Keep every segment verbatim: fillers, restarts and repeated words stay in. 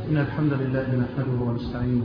إن الحمد لله نحمده ونستعينه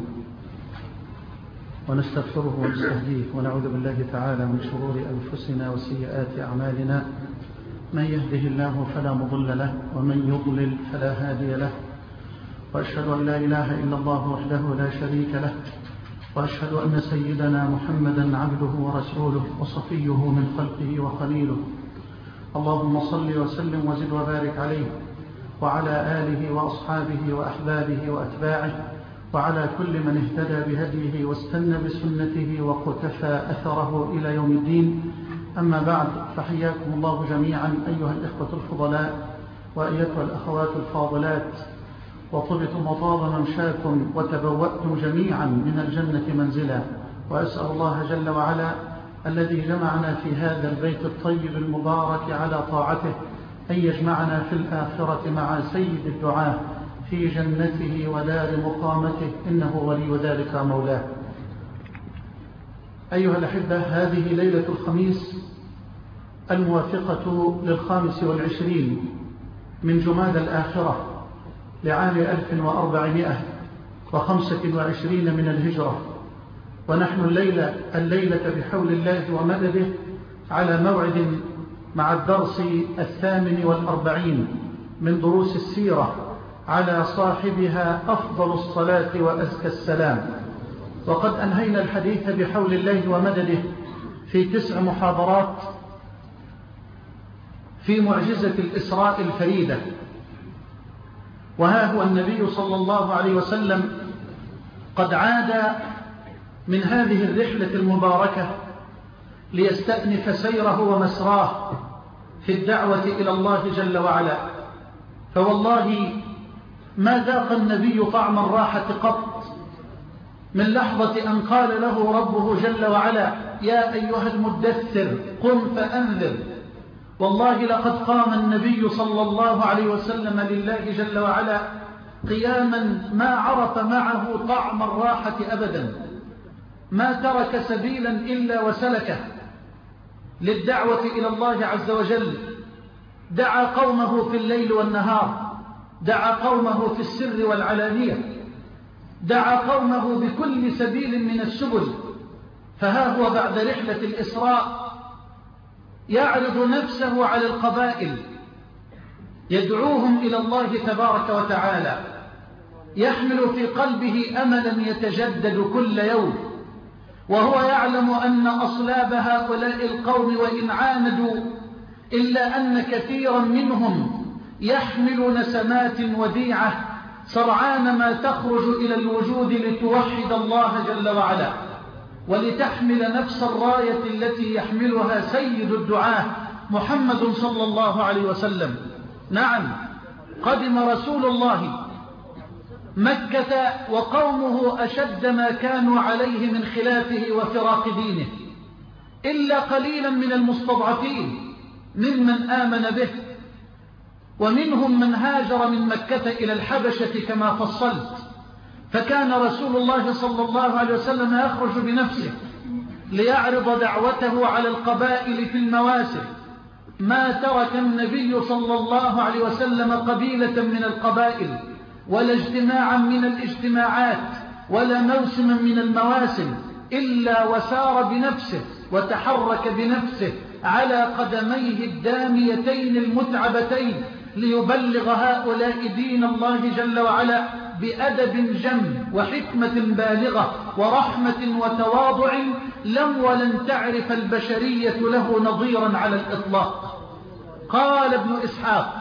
ونستغفره ونستهديه ونعوذ بالله تعالى من شرور أنفسنا وسيئات أعمالنا. من يهده الله فلا مضل له ومن يضلل فلا هادي له، وأشهد أن لا إله إلا الله وحده لا شريك له، وأشهد أن سيدنا محمدا عبده ورسوله وصفيه من خلقه وخليله. اللهم صل وسلم وزد وبارك عليه وعلى آله وأصحابه وأحبابه وأتباعه وعلى كل من اهتدى بهديه واستنى بسنته وقتفى أثره إلى يوم الدين. أما بعد، فحياكم الله جميعا أيها الإخوة الفضلاء وأيتها الأخوات الفاضلات، وطبتم وطاب ممشاكم وتبوأتم جميعا من الجنة منزلا. وأسأل الله جل وعلا الذي جمعنا في هذا البيت الطيب المبارك على طاعته أن يجمعنا في الآخرة مع سيد الدعاة في جنته ودار مقامته، إنه ولي ذلك مولاه. أيها الأحبة، هذه ليلة الخميس الموافقة للخامس والعشرين من جماد الآخرة لعام ألف وأربعمائة وخمسة وعشرين من الهجرة، ونحن الليلة, الليلة بحول الله ومدده على موعد مع الدرس الثامن والأربعين من دروس السيرة على صاحبها أفضل الصلاة وأزكى السلام. وقد أنهينا الحديث بحول الله ومدده في تسع محاضرات في معجزة الإسراء الفريدة. وها هو النبي صلى الله عليه وسلم قد عاد من هذه الرحلة المباركة ليستأنف سيره ومسراه في الدعوة إلى الله جل وعلا. فوالله ما ذاق النبي طعم الراحة قط من لحظة أن قال له ربه جل وعلا: يا أيها المدثر قم فأنذر. والله لقد قام النبي صلى الله عليه وسلم لله جل وعلا قياما ما عرف معه طعم الراحة أبدا، ما ترك سبيلا إلا وسلكه للدعوة إلى الله عز وجل. دعا قومه في الليل والنهار، دعا قومه في السر والعلانية، دعا قومه بكل سبيل من السبل. فها هو بعد رحلة الإسراء يعرض نفسه على القبائل، يدعوهم إلى الله تبارك وتعالى، يحمل في قلبه أملا يتجدد كل يوم، وهو يعلم أن أصلاب هؤلاء القوم وإن عاندوا إلا أن كثيرا منهم يحمل نسمات وديعة سرعان ما تخرج إلى الوجود لتوحد الله جل وعلا ولتحمل نفس الراية التي يحملها سيد الدعاة محمد صلى الله عليه وسلم. نعم، قدم رسول الله مكة وقومه أشد ما كانوا عليه من خلافه وفراق دينه، إلا قليلا من المستضعفين ممن آمن به، ومنهم من هاجر من مكة إلى الحبشة كما فصلت. فكان رسول الله صلى الله عليه وسلم يخرج بنفسه ليعرض دعوته على القبائل في المواسم. ما ترك النبي صلى الله عليه وسلم قبيلة من القبائل ولا اجتماعا من الاجتماعات ولا موسما من المواسم إلا وسار بنفسه وتحرك بنفسه على قدميه الداميتين المتعبتين ليبلغ هؤلاء دين الله جل وعلا بأدب جم وحكمة بالغة ورحمة وتواضع لم ولن تعرف البشرية له نظيرا على الإطلاق. قال ابن إسحاق: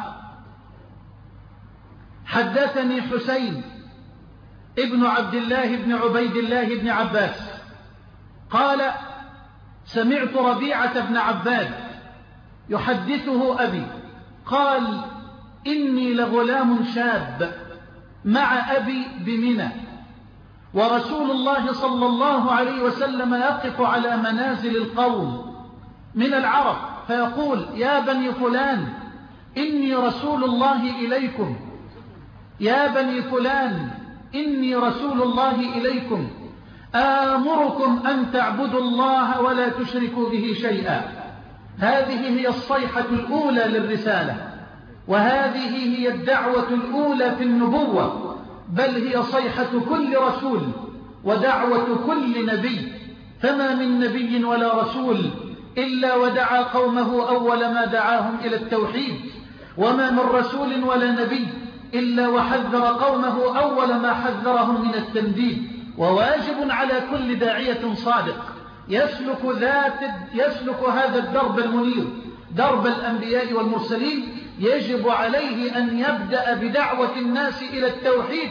حدثني حسين ابن عبد الله بن عبيد الله بن عباس قال: سمعت ربيعة بن عباد يحدثه أبي قال: إني لغلام شاب مع أبي بمنى، ورسول الله صلى الله عليه وسلم يقف على منازل القوم من العرب فيقول: يا بني فلان إني رسول الله إليكم، يا بني فلان إني رسول الله إليكم، آمركم أن تعبدوا الله ولا تشركوا به شيئا. هذه هي الصيحة الأولى للرسالة، وهذه هي الدعوة الأولى في النبوة، بل هي صيحة كل رسول ودعوة كل نبي، فما من نبي ولا رسول إلا ودعا قومه أول ما دعاهم إلى التوحيد، وما من رسول ولا نبي إلا وحذر قومه أول ما حذرهم من التنديد. وواجب على كل داعية صادق يسلك, ذات يسلك هذا الدرب المنير، درب الأنبياء والمرسلين، يجب عليه أن يبدأ بدعوة الناس إلى التوحيد.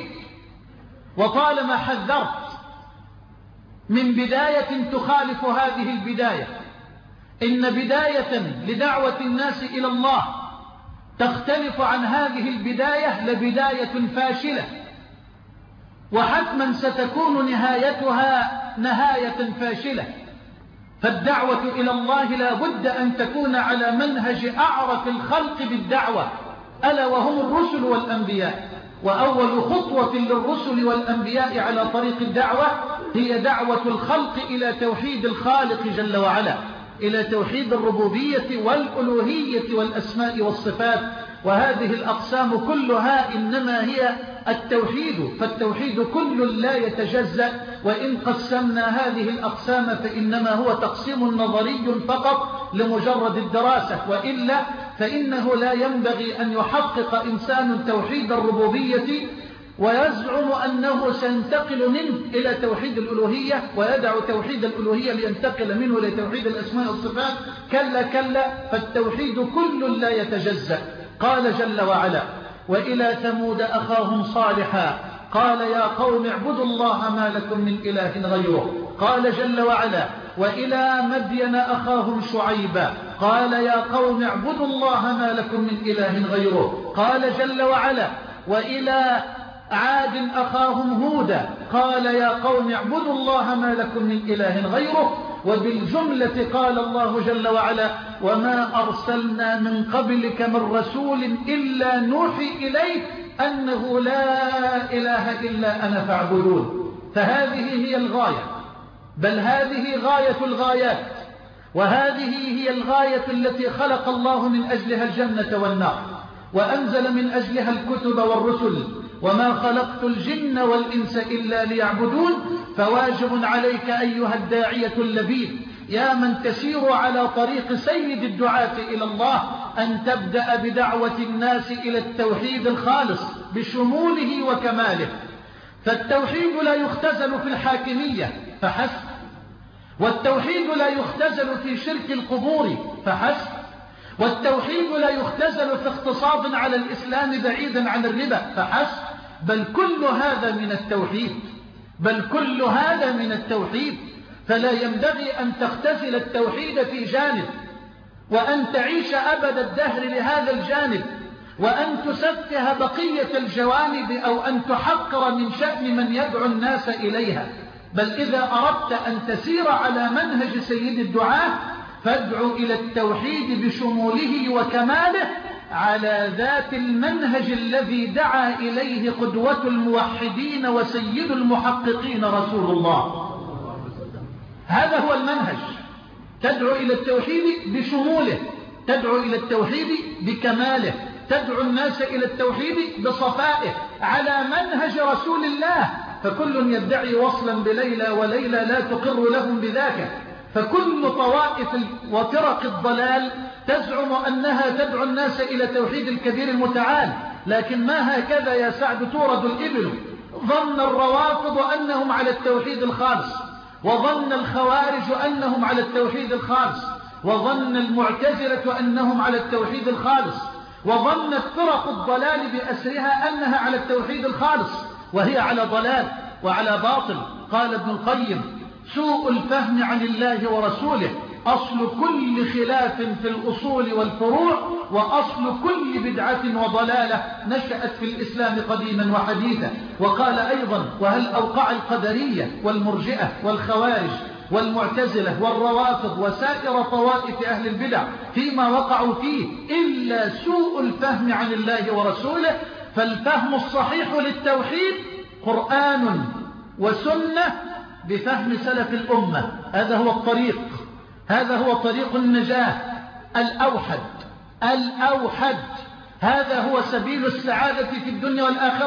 وطالما حذرت من بداية تخالف هذه البداية، إن بداية لدعوة الناس إلى الله تختلف عن هذه البداية لبداية فاشلة، وحتما ستكون نهايتها نهاية فاشلة. فالدعوة إلى الله لا بد أن تكون على منهج أعرف الخلق بالدعوة، ألا وهم الرسل والأنبياء. وأول خطوة للرسل والأنبياء على طريق الدعوة هي دعوة الخلق إلى توحيد الخالق جل وعلا، إلى توحيد الربوبية والألوهية والأسماء والصفات. وهذه الأقسام كلها إنما هي التوحيد، فالتوحيد كل لا يتجزأ. وإن قسمنا هذه الأقسام فإنما هو تقسيم نظري فقط لمجرد الدراسة، وإلا فإنه لا ينبغي أن يحقق إنسان توحيد الربوبية ويزعم أنه سينتقل منه إلى توحيد الألوهية ويدع توحيد الألوهية لينتقل منه إلى توحيد الأسماء والصفات. كلا كلا، فالتوحيد كل لا يتجزأ. قال جل وعلا: وإلى ثمود أخاهم صالحا قال يا قوم اعبدوا الله ما لكم من إله غيره. قال جل وعلا: وإلى مدين أخاهم شعيبا قال يا قوم اعبدوا الله ما لكم من إله غيره. قال جل وعلا: وإلى عاد أخاهم هودا قال يا قوم اعبدوا الله ما لكم من إله غيره. وبالجملة قال الله جل وعلا: وما أرسلنا من قبلك من رسول إلا نوحي إليه أنه لا إله إلا أنا فاعبدون. فهذه هي الغاية، بل هذه غاية الغايات، وهذه هي الغاية التي خلق الله من أجلها الجنة والنار، وأنزل من أجلها الكتب والرسل. وما خلقت الجن والإنس إلا ليعبدون. فواجب عليك أيها الداعية اللبيب يا من تسير على طريق سيد الدعاة إلى الله أن تبدأ بدعوة الناس إلى التوحيد الخالص بشموله وكماله. فالتوحيد لا يختزل في الحاكمية فحسب، والتوحيد لا يختزل في شرك القبور فحسب، والتوحيد لا يختزل في اقتصاد على الإسلام بعيدا عن الربا فحسب، بل كل هذا من التوحيد، بل كل هذا من التوحيد. فلا ينبغي أن تختزل التوحيد في جانب وأن تعيش أبد الدهر لهذا الجانب، وأن تسفه بقية الجوانب أو أن تحقر من شأن من يدعو الناس إليها. بل إذا أردت أن تسير على منهج سيد الدعاة فادعو إلى التوحيد بشموله وكماله على ذات المنهج الذي دعا إليه قدوة الموحدين وسيد المحققين رسول الله. هذا هو المنهج، تدعو إلى التوحيد بشموله، تدعو إلى التوحيد بكماله، تدعو الناس إلى التوحيد بصفائه على منهج رسول الله. فكل يدعي وصلا بليلى وليلى لا تقر لهم بذاك. فكل طوائف وفرق الضلال تزعم أنها تدعو الناس إلى توحيد الكبير المتعال، لكن ما هكذا يا سعد تورد الإبل. ظن الروافض أنهم على التوحيد الخالص، وظن الخوارج أنهم على التوحيد الخالص، وظن المعتزلة أنهم على التوحيد الخالص، وظنت فرق الضلال بأسرها أنها على التوحيد الخالص، وهي على ضلال وعلى باطل. قال ابن القيم: سوء الفهم عن الله ورسوله أصل كل خلاف في الأصول والفروع، وأصل كل بدعة وضلالة نشأت في الإسلام قديما وحديثا. وقال أيضا: وهل أوقع القدرية والمرجئة والخوارج والمعتزلة والروافض وسائر طوائف أهل البدع فيما وقعوا فيه إلا سوء الفهم عن الله ورسوله. فالفهم الصحيح للتوحيد قرآن وسنة بفهم سلف الأمة، هذا هو الطريق، هذا هو طريق النجاة الأوحد الأوحد. هذا هو سبيل السعادة في الدنيا والآخرة.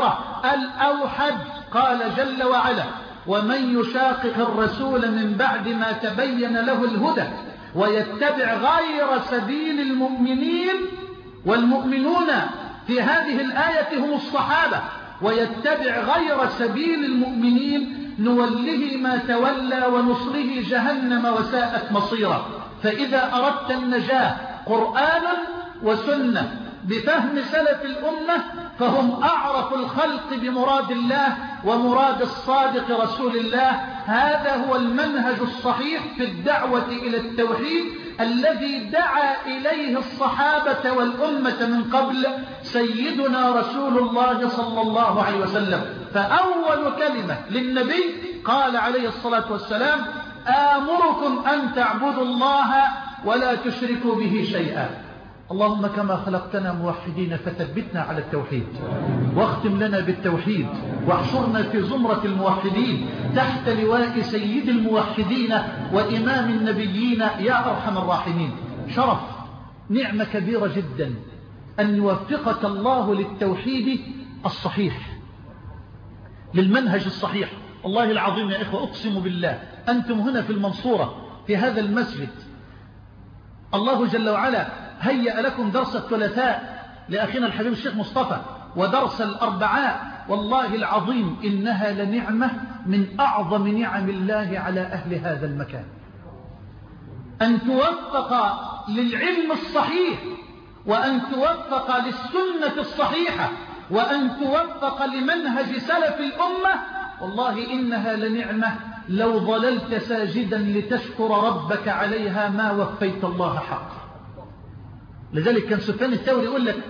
الأوحد. قال جل وعلا: ومن يشاقق الرسول من بعد ما تبين له الهدى ويتبع غير سبيل المؤمنين، والمؤمنون في هذه الآية هم الصحابة، ويتبع غير سبيل المؤمنين نوله ما تولى ونصره جهنم وساءت مصيرا. فإذا أردت النجاة قرآن وسنة بفهم سلف الأمة فهم أعرف الخلق بمراد الله ومراد الصادق رسول الله. هذا هو المنهج الصحيح في الدعوة إلى التوحيد الذي دعا إليه الصحابة والأمة من قبل سيدنا رسول الله صلى الله عليه وسلم. فأول كلمة للنبي قال عليه الصلاة والسلام: آمركم أن تعبدوا الله ولا تشركوا به شيئا. اللهم كما خلقتنا موحدين فثبتنا على التوحيد، واختم لنا بالتوحيد، واحشرنا في زمرة الموحدين تحت لواء سيد الموحدين وإمام النبيين يا أرحم الراحمين. شرف، نعمة كبيرة جدا أن يوفقك الله للتوحيد الصحيح، للمنهج الصحيح. والله العظيم يا إخوة أقسم بالله، أنتم هنا في المنصورة في هذا المسجد الله جل وعلا هيأ لكم درس الثلاثاء لأخينا الحبيب الشيخ مصطفى ودرس الأربعاء. والله العظيم إنها لنعمة من أعظم نعم الله على أهل هذا المكان، أن توفق للعلم الصحيح، وأن توفق للسنة الصحيحة، وأن توفق لمنهج سلف الأمة. والله إنها لنعمة لو ظللت ساجدا لتشكر ربك عليها ما وفيت الله حقا. لذلك كان سفيان الثوري يقول لك: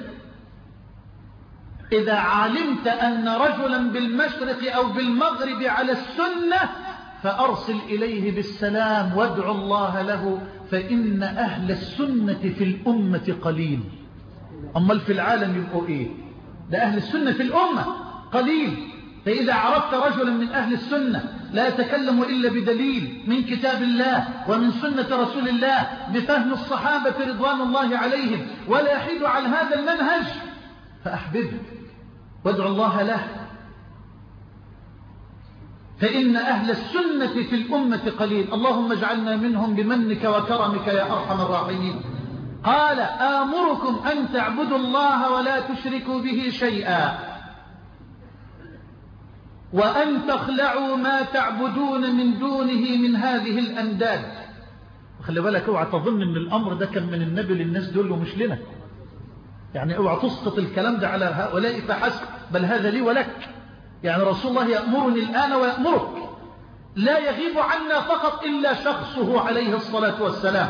إذا علمت أن رجلا بالمشرق أو بالمغرب على السنة فأرسل إليه بالسلام وادعو الله له، فإن أهل السنة في الأمة قليل. أما في العالم يبقوا إيه؟ ده أهل السنة في الأمة قليل. فإذا عرفت رجلا من أهل السنة لا يتكلم إلا بدليل من كتاب الله ومن سنة رسول الله بفهم الصحابة رضوان الله عليهم ولا يحيد عن هذا المنهج، فأحببه وادعو الله له، فإن أهل السنة في الأمة قليل. اللهم اجعلنا منهم بمنك وكرمك يا أرحم الراحمين. قال: آمركم أن تعبدوا الله ولا تشركوا به شيئا، وأن تخلعوا ما تعبدون من دونه من هذه الأنداد. خلي بالك، اوعى تظن ان الأمر ده كان من النبي للناس دول ومش لنا. يعني اوعى تسقط الكلام ده على هؤلاء فحسب، بل هذا لي ولك. يعني رسول الله يأمرني الآن ويأمرك، لا يغيب عنا فقط إلا شخصه عليه الصلاة والسلام،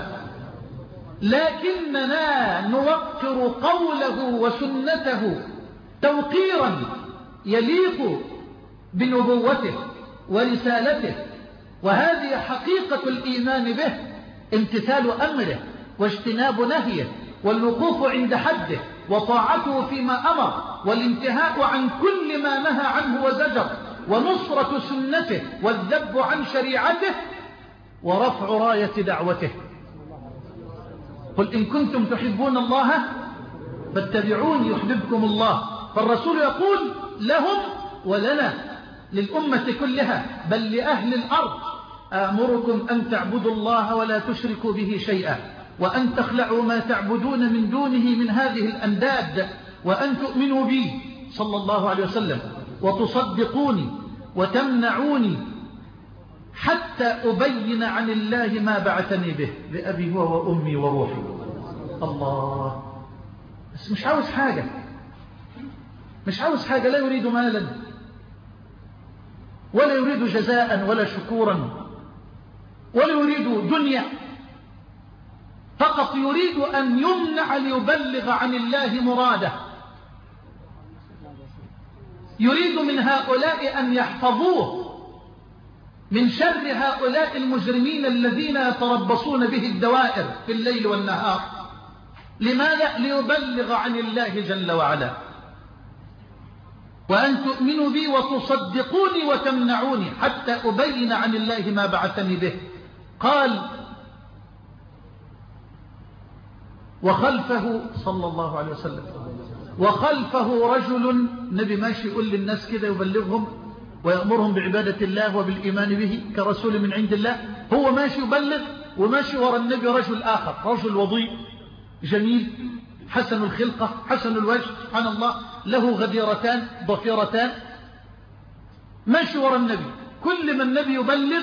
لكننا نوقر قوله وسنته توقيرا يليق بنبوته ورسالته. وهذه حقيقة الإيمان به، امتثال أمره واجتناب نهيه والوقوف عند حده وطاعته فيما أمر والانتهاء عن كل ما نهى عنه وزجر، ونصرة سنته والذب عن شريعته ورفع راية دعوته. قل إن كنتم تحبون الله فاتبعوني يحببكم الله. فالرسول يقول لهم ولنا، للأمة كلها، بل لأهل الأرض: آمركم أن تعبدوا الله ولا تشركوا به شيئا، وأن تخلعوا ما تعبدون من دونه من هذه الأنداد، وأن تؤمنوا بي صلى الله عليه وسلم وتصدقوني وتمنعوني حتى أبين عن الله ما بعثني به، بأبي هو وأمي وروحي. الله، بس مش عاوز حاجة، مش عاوز حاجة، لا يريد مالا ولا يريد جزاء ولا شكورا ولا يريد دنيا، فقط يريد أن يمنع ليبلغ عن الله مراده. يريد من هؤلاء أن يحفظوه من شر هؤلاء المجرمين الذين يتربصون به الدوائر في الليل والنهار. لماذا؟ ليبلغ عن الله جل وعلا. وأن تؤمنوا بي وتصدقوني وتمنعوني حتى أبين عن الله ما بعثني به. قال: وخلفه صلى الله عليه وسلم وخلفه رجل، النبي ماشي يقول للناس كده يبلغهم ويأمرهم بعبادة الله وبالإيمان به كرسول من عند الله، هو ماشي يبلغ وماشي وراء النبي رجل آخر، رجل وضيء جميل حسن الخلقة حسن الوجه سبحان الله، له غديرتان ضفيرتان، ماشي وراء النبي. كل ما النبي يبلغ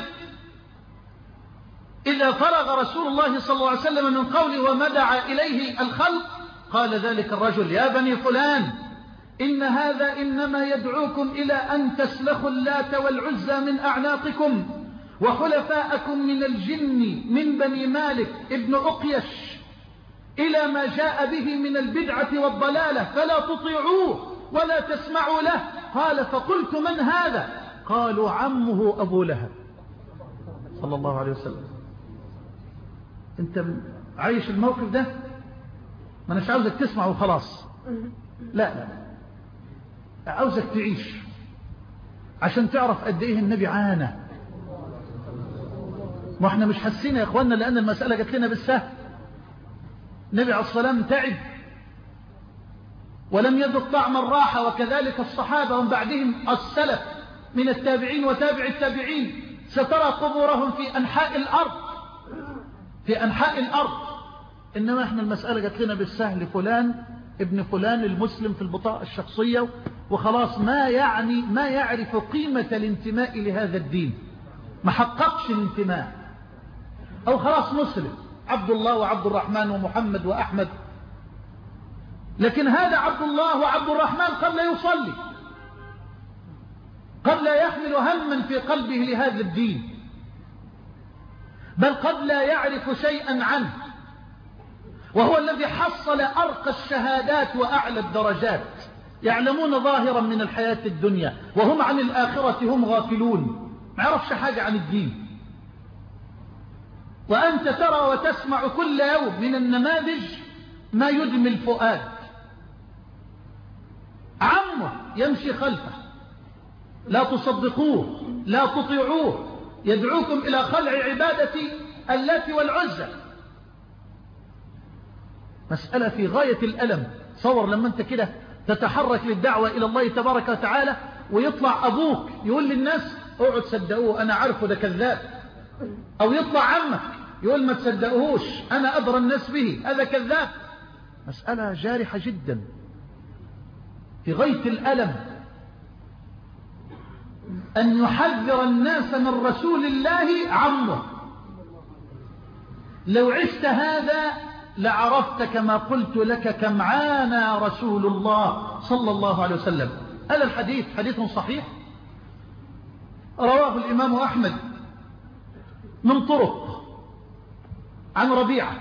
إذا فرغ رسول الله صلى الله عليه وسلم من قوله وما دعا إليه الخلق قال ذلك الرجل يا بني فلان إن هذا إنما يدعوكم إلى أن تسلخوا اللات والعزى من أعناقكم وخلفاءكم من الجن من بني مالك ابن أقيش إلى ما جاء به من البدعة والضلالة فلا تطيعوه ولا تسمعوا له. قال فقلت من هذا؟ قالوا عمه أبو لهب صلى الله عليه وسلم. انت عايش الموقف ده؟ ما أناش عاوزك تسمع وخلاص، لا لا عاوزك تعيش عشان تعرف قد ايه النبي عانى. ما احنا مش حاسين يا اخوانا لان المسألة جت لنا بالسهل. النبي عليه الصلاة والسلام تعب ولم يذق طعم الراحة، وكذلك الصحابة ومن بعدهم السلف من التابعين وتابع التابعين، سترى قبورهم في أنحاء الأرض في أنحاء الأرض. إنما احنا المسألة جت لنا بالسهل، فلان ابن فلان المسلم في البطاقة الشخصية وخلاص، ما يعني ما يعرف قيمة الانتماء لهذا الدين، ما حققش الانتماء، أو خلاص مسلم عبد الله وعبد الرحمن ومحمد وأحمد. لكن هذا عبد الله وعبد الرحمن قد لا يصلي، قد لا يحمل هما في قلبه لهذا الدين، بل قد لا يعرف شيئا عنه، وهو الذي حصل أرقى الشهادات وأعلى الدرجات، يعلمون ظاهرا من الحياة الدنيا وهم عن الآخرة هم غافلون، ما يعرفش حاجة عن الدين. وأنت ترى وتسمع كل يوم من النماذج ما يدمي الفؤاد. عمه يمشي خلفه، لا تصدقوه لا تطيعوه، يدعوكم إلى خلع عبادة اللات والعزى. مسألة في غاية الألم. صور لما أنت كده تتحرك للدعوة إلى الله تبارك وتعالى ويطلع أبوك يقول للناس اقعد صدقوه أنا عارفه ده كذاب، أو يطلع عمك يقول ما تصدقوهوش أنا أدرى الناس به هذا كذاب. مسألة جارحة جدا في غاية الألم، أن يحذر الناس من رسول الله عمه. لو عشت هذا لعرفت كما قلت لك كم عانى رسول الله صلى الله عليه وسلم. هذا الحديث حديث صحيح رواه الإمام أحمد من طرق عن ربيعة،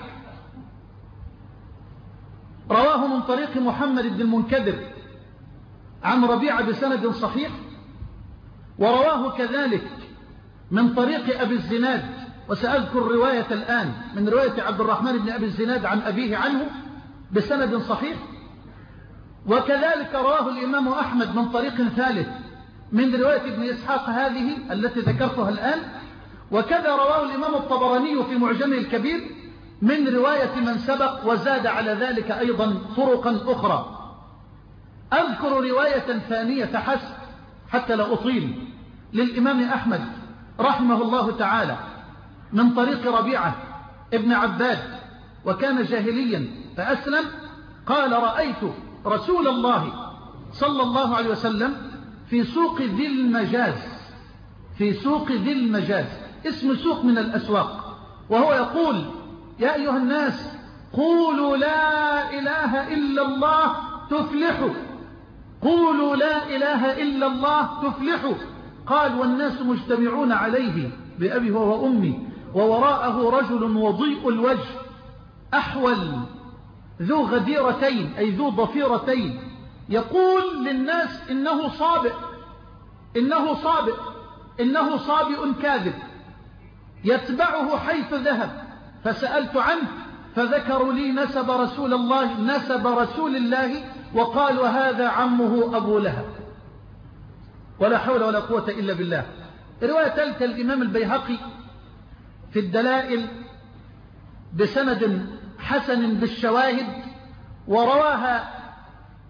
رواه من طريق محمد بن المنكدر عن ربيعة بسند صحيح، ورواه كذلك من طريق أبي الزناد، وسأذكر رواية الآن من رواية عبد الرحمن بن أبي الزناد عن أبيه عنه بسند صحيح. وكذلك رواه الإمام أحمد من طريق ثالث من رواية ابن إسحاق هذه التي ذكرتها الآن. وكذا رواه الإمام الطبراني في معجمه الكبير من رواية من سبق، وزاد على ذلك أيضا طرقا أخرى. أذكر رواية ثانية حسب حتى لا أطيل للإمام أحمد رحمه الله تعالى من طريق ربيعة ابن عباد، وكان جاهليا فأسلم. قال رأيت رسول الله صلى الله عليه وسلم في سوق ذي المجاز، في سوق ذي المجاز اسم سوق من الأسواق، وهو يقول يا أيها الناس قولوا لا إله إلا الله تفلحوا، قولوا لا إله إلا الله تفلحوا. قال والناس مجتمعون عليه بأبي هو وأمي، ووراءه رجل وضيء الوجه أحول ذو غديرتين أي ذو ضفيرتين، يقول للناس إنه صابئ إنه صابئ إنه صابئ كاذب يتبعه حيث ذهب. فسألت عنه فذكروا لي نسب رسول الله نسب رسول الله وقالوا هذا عمه أبو لهب. ولا حول ولا قوة إلا بالله. رواية ثالثة الإمام البيهقي في الدلائل بسند حسن بالشواهد، ورواها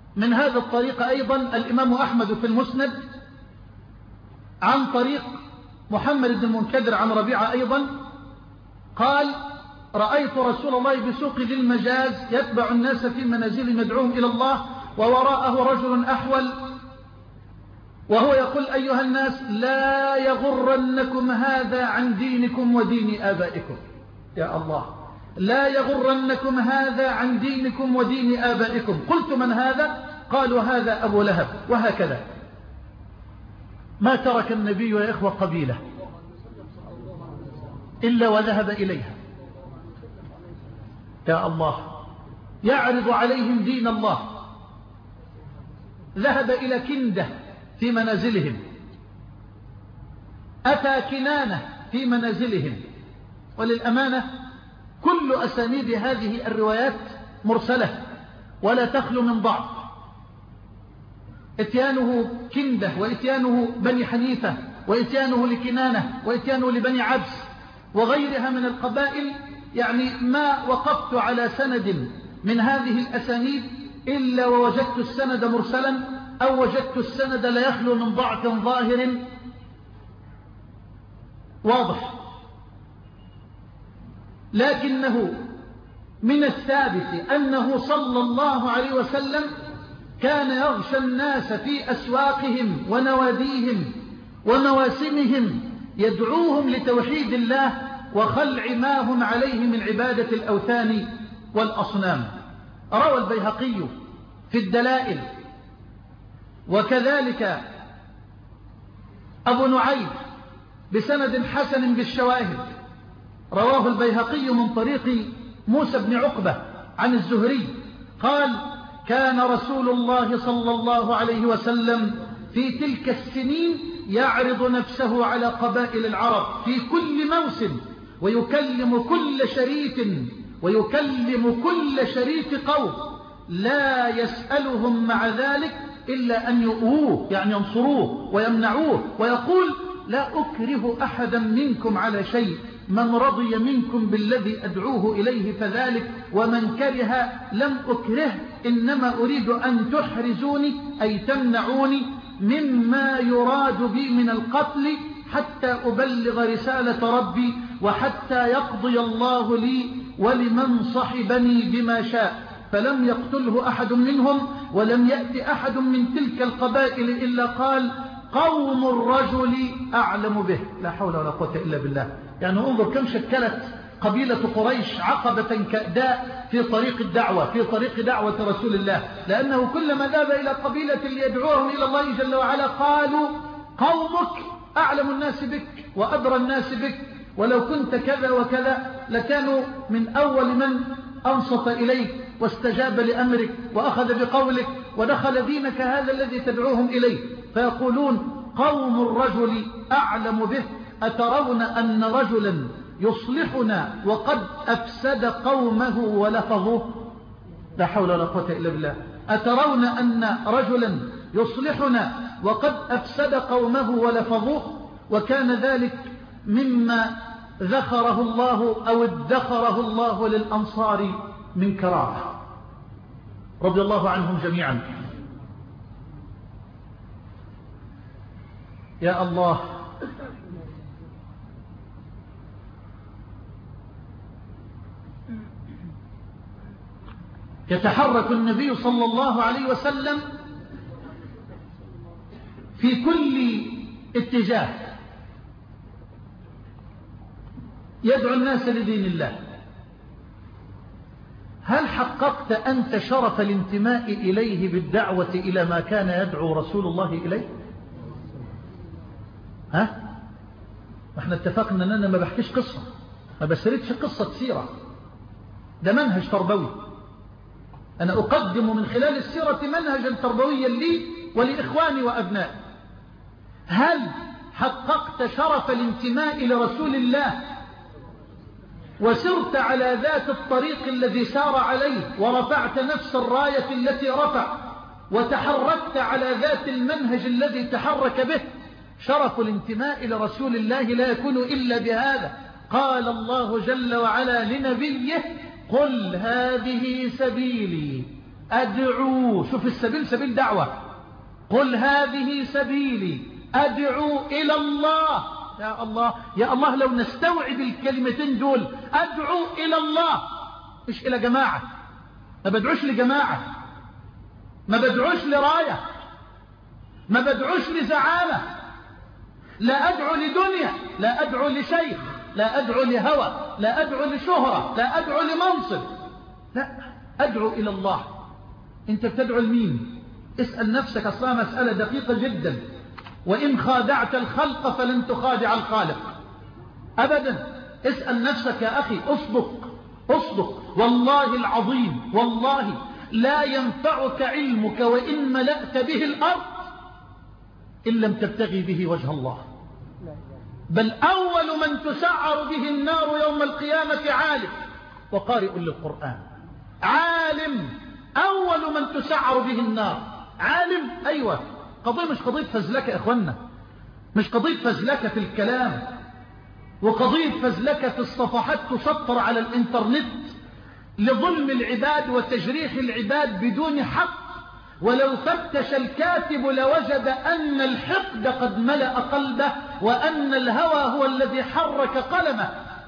من هذا الطريق أيضا الإمام أحمد في المسند عن طريق محمد بن المنكدر عن ربيعة أيضا قال رأيت رسول الله بسوق ذي المجاز يتبع الناس في منازل يدعوهم إلى الله ووراءه رجل أحول وهو يقول أيها الناس لا يغرنكم هذا عن دينكم ودين آبائكم. يا الله، لا يغرنكم هذا عن دينكم ودين آبائكم. قلت من هذا؟ قالوا هذا أبو لهب. وهكذا ما ترك النبي يا إخوة قبيلة إلا وذهب إليها. يا الله، يعرض عليهم دين الله. ذهب إلى كندة في منازلهم، أتى كنانة في منازلهم. وللأمانة كل أسانيد هذه الروايات مرسلة ولا تخلو من ضعف. اتيانه كندة واتيانه بني حنيفة واتيانه لكنانة واتيانه لبني عبس وغيرها من القبائل. يعني ما وقفت على سند من هذه الأسانيد إلا ووجدت السند مرسلا أو وجدت السند لا يخلو من ضعف ظاهر واضح. لكنه من الثابت أنه صلى الله عليه وسلم كان يغشى الناس في أسواقهم ونواديهم ومواسمهم يدعوهم لتوحيد الله وخلع ما هم عليه من عبادة الأوثان والأصنام. روى البيهقي في الدلائل وكذلك أبو نعيم بسند حسن بالشواهد. رواه البيهقي من طريق موسى بن عقبة عن الزهري قال كان رسول الله صلى الله عليه وسلم في تلك السنين يعرض نفسه على قبائل العرب في كل موسم ويكلم كل شريط ويكلم كل شريط قوم لا يسألهم مع ذلك إلا أن يؤوه، يعني ينصروه ويمنعوه، ويقول لا أكره أحدا منكم على شيء، من رضي منكم بالذي أدعوه إليه فذلك، ومن كره لم أكره، إنما أريد أن تحرزوني أي تمنعوني مما يراد بي من القتل حتى أبلغ رسالة ربي وحتى يقضي الله لي ولمن صحبني بما شاء. فلم يقتله أحد منهم ولم يأتي أحد من تلك القبائل إلا قال قوم الرجل أعلم به. لا حول ولا قوة إلا بالله. يعني انظر كم شكلت قبيلة قريش عقبة كأداء في طريق الدعوة في طريق دعوة رسول الله، لأنه كلما ذهب إلى قبيلة ليدعوهم إلى الله جل وعلا قالوا قومك أعلم الناس بك وأدرى الناس بك، ولو كنت كذا وكذا لكانوا من أول من أنصت إليك واستجاب لأمرك وأخذ بقولك ودخل دينك هذا الذي تدعوهم إليه. فيقولون قوم الرجل أعلم به، أترون أن رجلا يصلحنا وقد أفسد قومه ولفظوه؟ لا حول ولا قوة إلا بالله. أترون أن رجلا يصلحنا وقد أفسد قومه ولفظوه؟ وكان ذلك مما ذخره الله أو ادخره الله للأنصار من كرامة رضي الله عنهم جميعا. يا الله، يتحرك النبي صلى الله عليه وسلم في كل اتجاه يدعو الناس لدين الله. هل حققت أنت شرف الانتماء إليه بالدعوة إلى ما كان يدعو رسول الله إليه؟ ها؟ احنا اتفقنا أننا ما بحكيش قصة، ما بسردش قصة سيرة، ده منهج تربوي. أنا أقدم من خلال السيرة منهجا تربويا لي ولإخواني وأبنائي. هل حققت شرف الانتماء لرسول الله وسرت على ذات الطريق الذي سار عليه ورفعت نفس الراية التي رفع وتحركت على ذات المنهج الذي تحرك به؟ شرف الانتماء لرسول الله لا يكون إلا بهذا. قال الله جل وعلا لنبيه قل هذه سبيلي أدعو، شوف السبيل سبيل دعوة، قل هذه سبيلي أدعو إلى الله. يا الله يا الله، لو نستوعب الكلمتين دول، أدعو إلى الله مش إلى جماعة. ما بدعوش لجماعة، ما بدعوش لراية، ما بدعوش لزعامة، لا أدعو لدنيا، لا أدعو لشيخ، لا أدعو لهوى، لا أدعو لشهرة، لا أدعو لمنصب، لا، أدعو إلى الله. أنت بتدعو لمين؟ اسأل نفسك، أصلا مسألة دقيقة جدا. وإن خادعت الخلق فلن تخادع الخالق أبدا. اسأل نفسك يا أخي، أصدق أصدق، والله العظيم، والله لا ينفعك علمك وإن ملأت به الأرض إن لم تبتغي به وجه الله. بل أول من تسعر به النار يوم القيامة عالم وقارئ للقرآن. عالم أول من تسعر به النار، عالم. أيوة، قضية مش قضية فزلكة يا إخوانا، مش قضية فزلكة في الكلام، وقضية فزلكة في الصفحات تسطر على الإنترنت لظلم العباد وتجريح العباد بدون حق. ولو فتش الكاتب لوجد أن الحقد قد ملأ قلبه، وأن الهوى هو الذي حرك قلمه.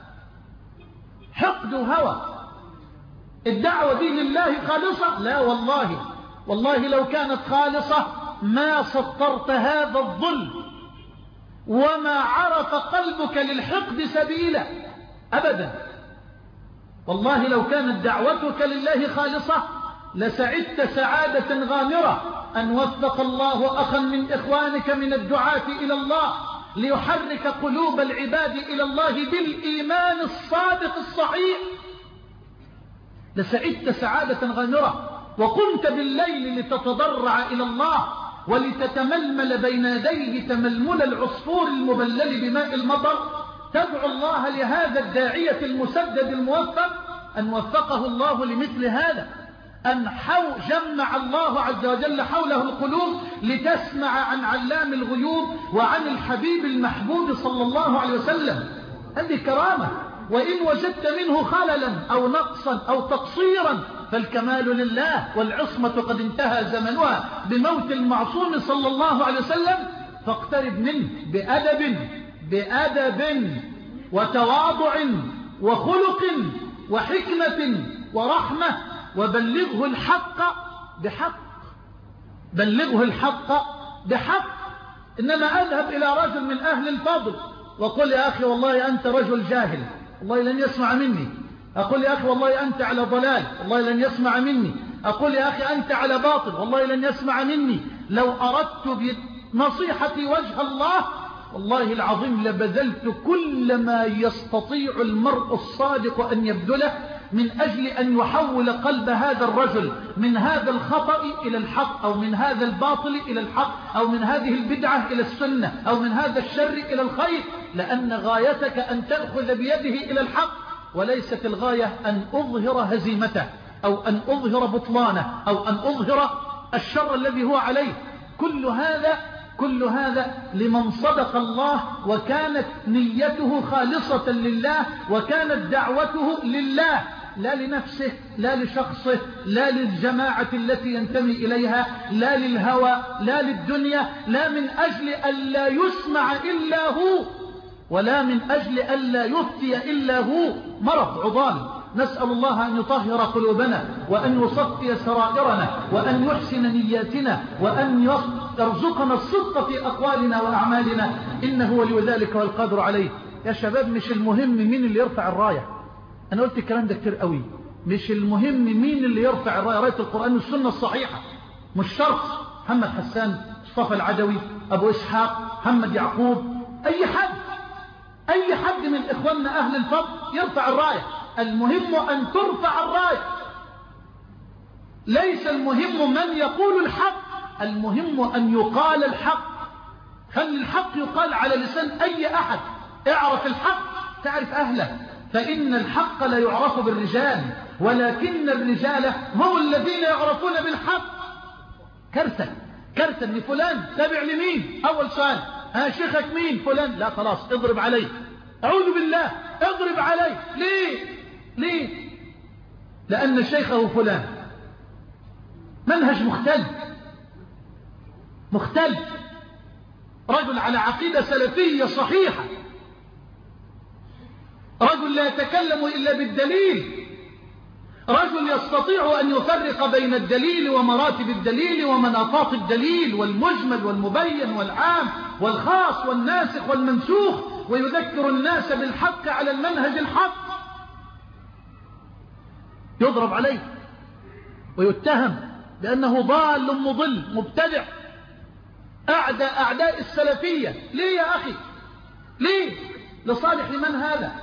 حقد وهوى. الدعوة دي لله خالصة؟ لا والله، والله لو كانت خالصة ما سطرت هذا الظلم، وما عرف قلبك للحقد سبيلا أبدا. والله لو كانت دعوتك لله خالصة لسعدت سعادة غامرة أن وفق الله أخا من إخوانك من الدعاة إلى الله ليحرك قلوب العباد إلى الله بالإيمان الصادق الصحيح. لسعدت سعادة غامرة، وقمت بالليل لتتضرع إلى الله ولتتململ بين يديه تململ العصفور المبلل بماء المطر، تدعو الله لهذا الداعية المسدد الموفق أن وفقه الله لمثل هذا، أن حو جمع الله عز وجل حوله القلوب لتسمع عن علام الغيوب وعن الحبيب المحبوب صلى الله عليه وسلم. هذه كرامة. وإن وجدت منه خللا أو نقصا أو تقصيرا فالكمال لله، والعصمة قد انتهى زمنها بموت المعصوم صلى الله عليه وسلم، فاقترب منه بأدب بأدب وتواضع وخلق وحكمة ورحمة، وبلغه الحق بحق، بلغه الحق بحق. إنما أذهب إلى رجل من أهل الفضل وقل يا أخي والله أنت رجل جاهل، والله لن يسمع مني. أقول يا أخي والله أنت على ضلال، والله لن يسمع مني. أقول يا أخي أنت على باطل، والله لن يسمع مني. لو أردت بنصيحتي وجه الله والله العظيم لبذلت كل ما يستطيع المرء الصادق أن يبذله من أجل أن يحول قلب هذا الرجل من هذا الخطأ إلى الحق، أو من هذا الباطل إلى الحق، أو من هذه البدعة إلى السنة، أو من هذا الشر إلى الخير، لأن غايتك أن تأخذ بيده إلى الحق، وليست الغاية أن أظهر هزيمته أو أن أظهر بطلانه أو أن أظهر الشر الذي هو عليه. كل هذا كل هذا لمن صدق الله وكانت نيته خالصة لله، وكانت دعوته لله، لا لنفسه، لا لشخصه، لا للجماعة التي ينتمي إليها، لا للهوى، لا للدنيا، لا من أجل أن لا يسمع إلا هو، ولا من أجل أن لا يفتي إلا هو. مرض عضال. نسأل الله أن يطهر قلوبنا، وأن يصفي سرائرنا، وأن يحسن نياتنا، وأن يرزقنا الصدق في أقوالنا وأعمالنا، إنه ولي ذلك والقادر عليه. يا شباب، مش المهم مين اللي يرفع الراية، أنا قلت الكلام ده كتير قوي. مش المهم مين اللي يرفع الراية، راية القرآن والسنة الصحيحة، مش شرط محمد حسان، مصطفى العدوي، أبو إسحاق، محمد يعقوب، أي حد أي حد من إخواننا أهل الفضل يرفع الراية. المهم أن ترفع الراية، ليس المهم من يقول الحق، المهم أن يقال الحق. خلي الحق يقال على لسان أي أحد. اعرف الحق تعرف أهله، فإن الحق لا يعرف بالرجال، ولكن الرجال هم الذين يعرفون بالحق. كارثة كارثة ان فلان تابع لمين؟ أول سؤال، ها شيخك مين؟ فلان. لا خلاص اضرب عليه، أعوذ بالله، اضرب عليه. ليه؟ ليه؟ لأن شيخه فلان. منهج مختلف مختلف رجل على عقيدة سلفية صحيحة، رجل لا يتكلم إلا بالدليل، رجل يستطيع أن يفرق بين الدليل ومراتب الدليل ومناطات الدليل والمجمل والمبين والعام والخاص والناسخ والمنسوخ، ويذكر الناس بالحق على المنهج الحق. يضرب عليه ويتهم بأنه ضال مضل مبتدع. أعداء أعداء السلفية. ليه يا أخي؟ ليه؟ لصالح من هذا؟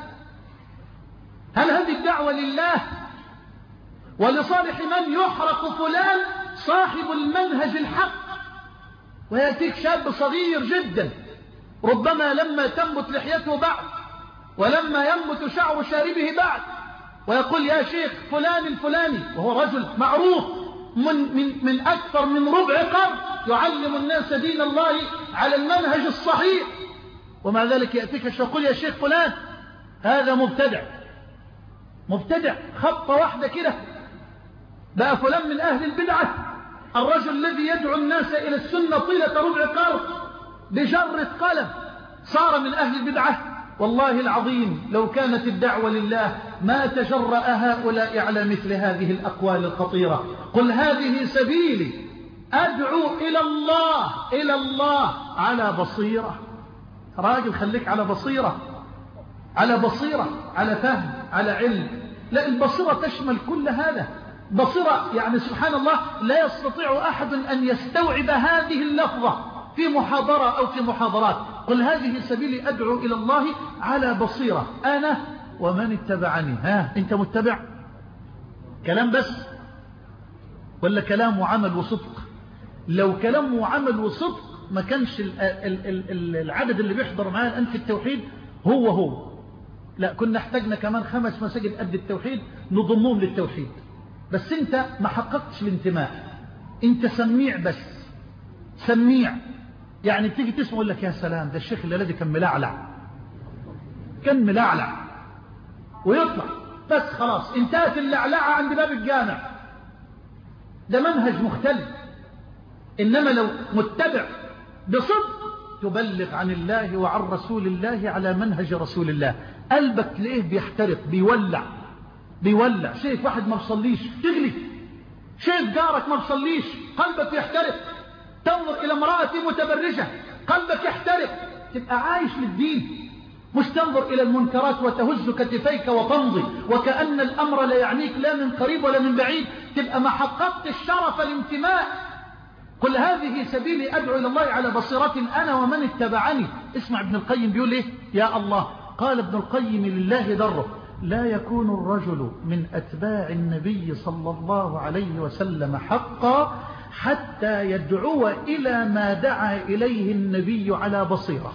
هل هذه الدعوة لله ولصالح من؟ يحرق فلان صاحب المنهج الحق، ويأتيك شاب صغير جدا ربما لما تنبت لحيته بعد ولما ينبت شعر شاربه بعد، ويقول يا شيخ فلان الفلاني، وهو رجل معروف من, من, من أكثر من ربع قرن يعلم الناس دين الله على المنهج الصحيح، ومع ذلك يأتيك يقول يا شيخ فلان هذا مبتدع. مبتدع خطة واحدة كده بقى فلان من أهل البدعة. الرجل الذي يدعو الناس إلى السنة طيلة ربع قرن بجرة قلم صار من أهل البدعة. والله العظيم لو كانت الدعوة لله ما تجرأ هؤلاء على مثل هذه الأقوال الخطيرة. قل هذه سبيلي أدعو إلى الله إلى الله على بصيرة. راجل خليك على بصيرة، على بصيرة، على فهم، على علم. لا، البصيرة تشمل كل هذا. بصيرة يعني سبحان الله لا يستطيع أحد أن يستوعب هذه اللفظة في محاضرة أو في محاضرات. قل هذه سبيلي أدعو إلى الله على بصيرة أنا ومن اتبعني. ها أنت متبع؟ كلام بس ولا كلام وعمل وصدق؟ لو كلام وعمل وصدق ما كانش العدد اللي بيحضر معانا الآن في التوحيد هو هو. لا، كنا احتاجنا كمان خمس مساجد قد التوحيد نضمهم للتوحيد. بس انت ما حققتش الانتماء، انت سميع بس، سميع. يعني تيجي تسمع يقول لك يا سلام ده الشيخ الذي كان ملعلع كان ملعلع ويطلع بس خلاص انتهت اللعلعة عند باب الجامع. ده منهج مختلف. إنما لو متبع بصدق تبلغ عن الله وعن رسول الله على منهج رسول الله. قلبك ليه بيحترق بيولع بيولع. شايف واحد ما بصليش تغلي، شايف جارك ما بصليش قلبك يحترق، تنظر إلى امرأة متبرجة قلبك يحترق. تبقى عايش للدين، مش تنظر إلى المنكرات وتهز كتفيك وتمضي وكأن الأمر لا يعنيك لا من قريب ولا من بعيد. تبقى ما حققت الشرف الانتماء. قل هذه سبيلي أدعو إلى الله على بصيرة أنا ومن اتبعني. اسمع ابن القيم بيقول إيه يا الله. قال ابن القيم لله دره لا يكون الرجل من أتباع النبي صلى الله عليه وسلم حقا حتى يدعو إلى ما دعا إليه النبي على بصيرة.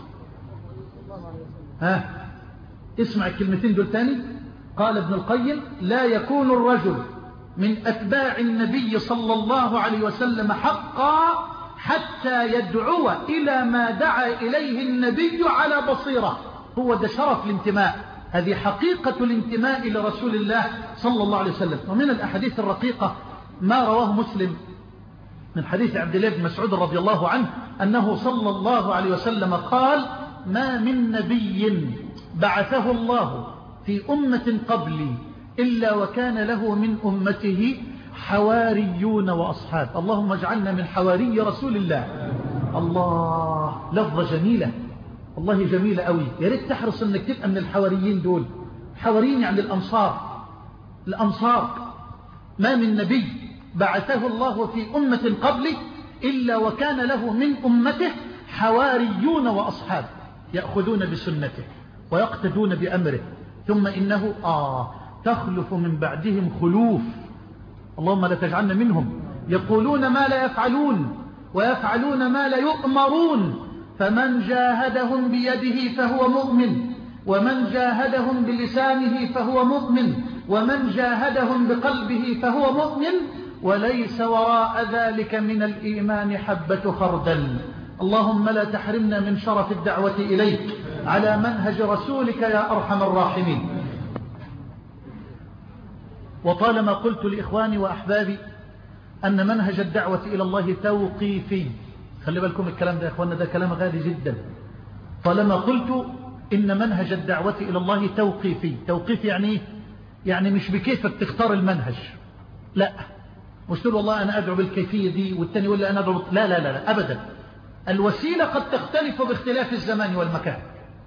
ها اسمع الكلمتين دول تاني. قال ابن القيم لا يكون الرجل من أتباع النبي صلى الله عليه وسلم حقا حتى يدعو إلى ما دعا إليه النبي على بصيرة. هو ده شرف الانتماء، هذه حقيقة الانتماء إلى رسول الله صلى الله عليه وسلم. ومن الأحاديث الرقيقة ما رواه مسلم من حديث عبد الله بن مسعود رضي الله عنه أنه صلى الله عليه وسلم قال ما من نبي بعثه الله في أمة قبلي إلا وكان له من أمته حواريون وأصحاب. اللهم اجعلنا من حواري رسول الله. الله لفظة جميلة، والله جميلة قوي. يا ريت تحرص انك تبقى من الحواريين دول. حواريين يعني الأنصار. الأنصار ما من نبي بعثه الله في أمة قبلي إلا وكان له من أمته حواريون وأصحاب يأخذون بسنته ويقتدون بأمره. ثم إنه آه تخلف من بعدهم خلوف، اللهم لا تجعلنا منهم، يقولون ما لا يفعلون ويفعلون ما لا يؤمرون. فمن جاهدهم بيده فهو مؤمن، ومن جاهدهم بلسانه فهو مؤمن، ومن جاهدهم بقلبه فهو مؤمن، وليس وراء ذلك من الإيمان حبة خردل. اللهم لا تحرمنا من شرف الدعوة إليك على منهج رسولك يا أرحم الراحمين. وطالما قلت لإخواني وأحبابي أن منهج الدعوة إلى الله توقيفي. خلي بالكم الكلام ده يا أخوانا، ده كلام غالي جدا. طالما قلت إن منهج الدعوة إلى الله توقيفي. توقيف يعني إيه؟ يعني مش بكيفك تختار المنهج، لا، مش تقول والله أنا أدعو بالكيفية دي والتاني يقول لي أنا أدعو، لا لا لا, لا أبدا. الوسيلة قد تختلف باختلاف الزمان والمكان.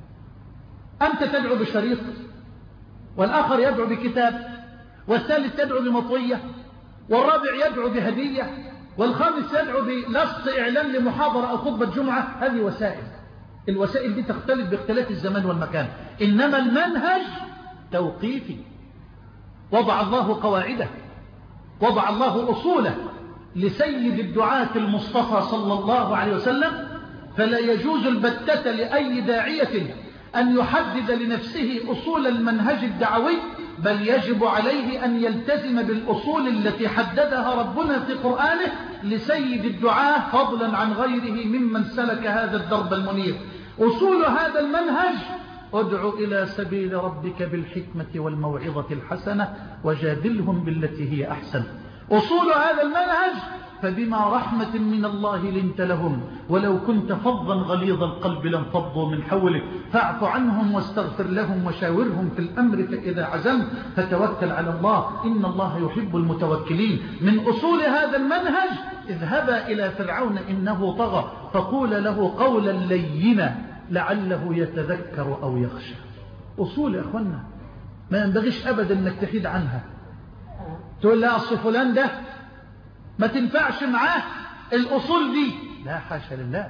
أنت تدعو بشريط، والآخر يدعو بكتاب، والثالث يدعو بمطوية، والرابع يدعو بهدية، والخامس يدعو بلصق إعلان لمحاضرة أو خطبة جمعة. هذه وسائل. الوسائل دي تختلف باختلاف الزمان والمكان، إنما المنهج توقيفي. وضع الله قواعده، وضع الله أصوله لسيد الدعاة المصطفى صلى الله عليه وسلم. فلا يجوز البتة لأي داعية أن يحدد لنفسه أصول المنهج الدعوي، بل يجب عليه أن يلتزم بالأصول التي حددها ربنا في قرآنه لسيد الدعاة، فضلا عن غيره ممن سلك هذا الدرب المنير. أصول هذا المنهج: ادع إلى سبيل ربك بالحكمة والموعظة الحسنة وجادلهم بالتي هي أحسن. أصول هذا المنهج: فبما رحمة من الله لنت لهم ولو كنت فظا غليظ القلب لانفضوا من حولك فاعف عنهم واستغفر لهم وشاورهم في الأمر فإذا عزمت فتوكل على الله إن الله يحب المتوكلين. من أصول هذا المنهج: اذهبا إلى فرعون إنه طغى فقول له قولا لينا لعله يتذكر أو يخشى. أصول يا أخوانا ما ينبغيش أبدا أنك تحيد عنها. تقول لا أصل فلان ده ما تنفعش معاه الأصول دي، لا حاشا لله.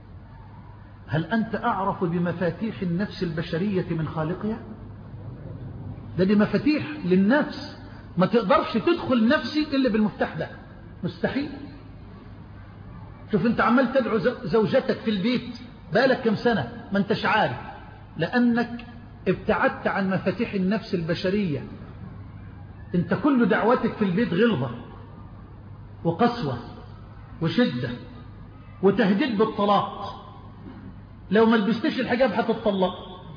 هل أنت أعرف بمفاتيح النفس البشرية من خالقها؟ ده دي مفاتيح للنفس، ما تقدرش تدخل نفسي إلا بالمفتاح ده، مستحيل. شوف أنت عمال تدعو زوجتك في البيت بقالك كم سنة ما انتش عارف، لأنك ابتعدت عن مفاتيح النفس البشرية. انت كل دعوتك في البيت غلظة وقسوة وشدة وتهديد بالطلاق. لو ما لبستش الحجاب هتطلق،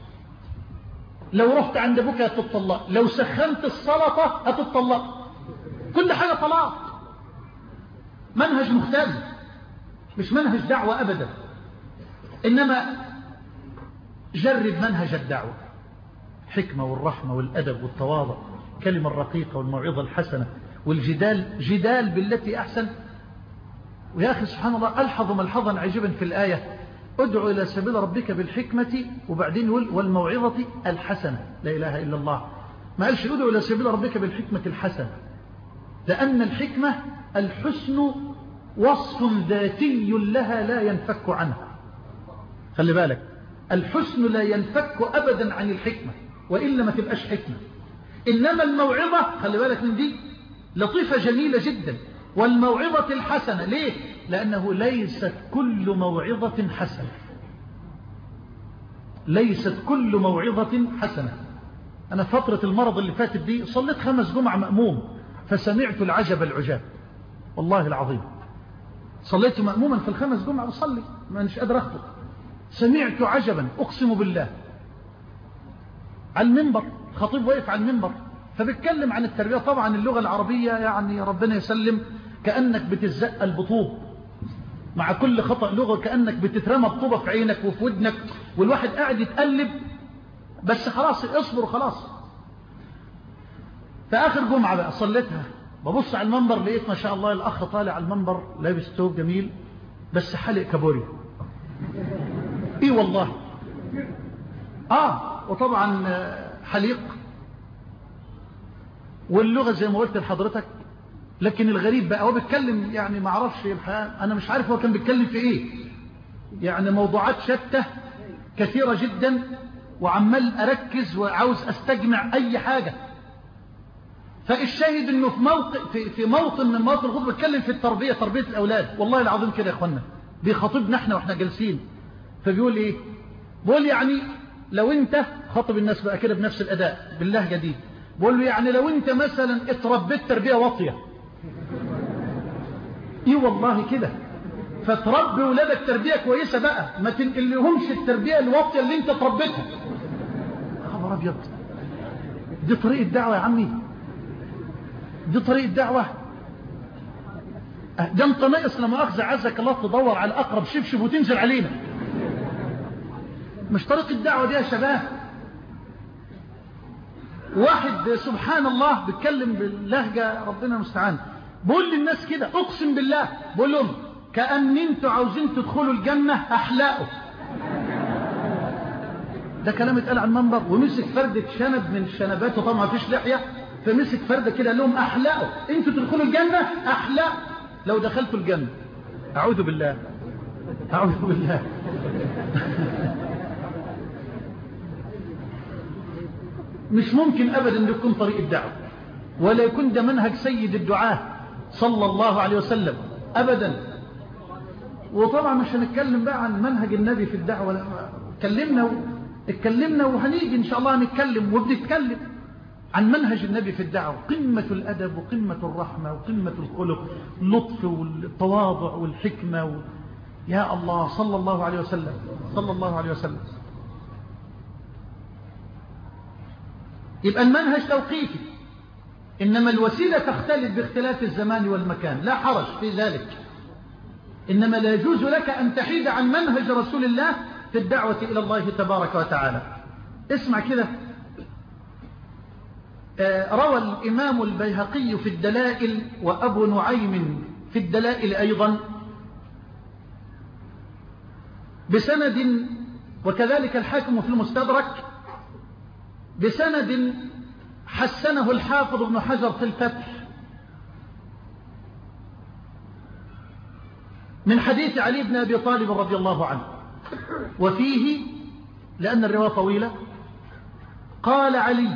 لو رحت عند ابوك هتطلق، لو سخنت السلطة هتطلق، كل حاجة طلاق. منهج مختلف، مش منهج دعوة أبدا. إنما جرب منهج الدعوة: حكمة والرحمة والأدب والتواضع، كلمة الرقيقة والموعظة الحسنة، والجدال جدال بالتي أحسن. ويا أخي سبحان الله ألحظ ملحظا عجبا في الآية: ادعو إلى سبيل ربك بالحكمة، وبعدين يقول والموعظة الحسنة. لا إله إلا الله. ما قالش ادعو إلى سبيل ربك بالحكمة الحسنة، لأن الحكمة الحسن وصف ذاتي لها لا ينفك عنها. خلي بالك، الحسن لا ينفك أبدا عن الحكمة، وإلا ما تبقاش حكمة. إنما الموعظة خلي بالك من دي، لطيفة جميلة جدا. والموعظة الحسنة ليه؟ لأنه ليست كل موعظة حسنة، ليست كل موعظة حسنة. أنا فترة المرض اللي فاتت دي صليت خمس جمع مأموم، فسمعت العجب العجاب والله العظيم. صليت مأموما في الخمس جمع بصلي ما مش قادر أخطب، سمعت عجبا أقسم بالله. على المنبر خطيب واقف على المنبر فبيتكلم عن التربية. طبعا اللغة العربية يعني ربنا يسلم كأنك بتزق البطوب، مع كل خطأ لغة كأنك بتترمى بطوبة في عينك وفي ودنك، والواحد قاعد يتقلب. بس خلاص اصبر خلاص. فآخر جمعة بقى صليتها، ببص على المنبر لقيت ما شاء الله الأخ طالع على المنبر لابس ثوب جميل بس حلق كابوري. ايه والله. اه وطبعا حليق، واللغة زي ما قلت لحضرتك. لكن الغريب بقى هو بيتكلم يعني ما اعرفش الحقيقة، انا مش عارف هو كان بيتكلم في ايه. يعني موضوعات شتى كثيرة جدا، وعمال اركز وعاوز استجمع اي حاجة. فالشاهد انه في موقع في, في موطن من مواطن الخطبة بيتكلم في التربية، تربية الاولاد. والله العظيم كده يا اخوانا بيخاطبنا احنا واحنا جالسين. فبيقول ايه؟ بيقول يعني لو انت خاطب الناس بقى كده بنفس الاداء باللهجة دي، بقول له يعني لو انت مثلا اتربيت تربية واطية، ايه والله كده، فتربي ولادك تربية كويسة بقى، ما تنقلهمش التربية الواطية اللي انت تربيتها. خبر ابيض، دي طريقة دعوة يا عمي، دي طريقة دعوة. ده انت ناقص لما أخذ عزك الله تدور على أقرب شبشب وتنزل علينا. مش طريق الدعوة دي يا شباب. واحد سبحان الله بيتكلم باللهجة ربنا المستعان، بقول للناس كده اقسم بالله، بقول لهم كأن انتوا عاوزين تدخلوا الجنة احلاقوا. ده كلام اتقال على المنبر، ومسك فردة شنب من شنباته، طبعا ما فيش لحية، فمسك فردة كده قال لهم احلاقوا، انتوا تدخلوا الجنة احلاقوا لو دخلتوا الجنة. اعوذ بالله اعوذ بالله. مش ممكن ابدا ان يكون طريق الدعوة، ولا يكون ده منهج سيد الدعاة صلى الله عليه وسلم ابدا. وطبعا مش هنتكلم بقى عن منهج النبي في الدعوة، اتكلمنا اتكلمنا وهنيجي ان شاء الله نتكلم وبنتكلم عن منهج النبي في الدعوة، قمة الادب وقمة الرحمة وقمة الخلق، اللطف والتواضع والحكمة و... يا الله صلى الله عليه وسلم صلى الله عليه وسلم. يبقى المنهج توقيفي، إنما الوسيلة تختلف باختلاف الزمان والمكان، لا حرج في ذلك. إنما لا يجوز لك أن تحيد عن منهج رسول الله في الدعوة إلى الله تبارك وتعالى. اسمع كده، روى الإمام البيهقي في الدلائل وأبو نعيم في الدلائل أيضا بسند، وكذلك الحاكم في المستدرك بسند حسنه الحافظ ابن حجر في الفتح من حديث علي بن أبي طالب رضي الله عنه، وفيه لأن الرواية طويلة قال علي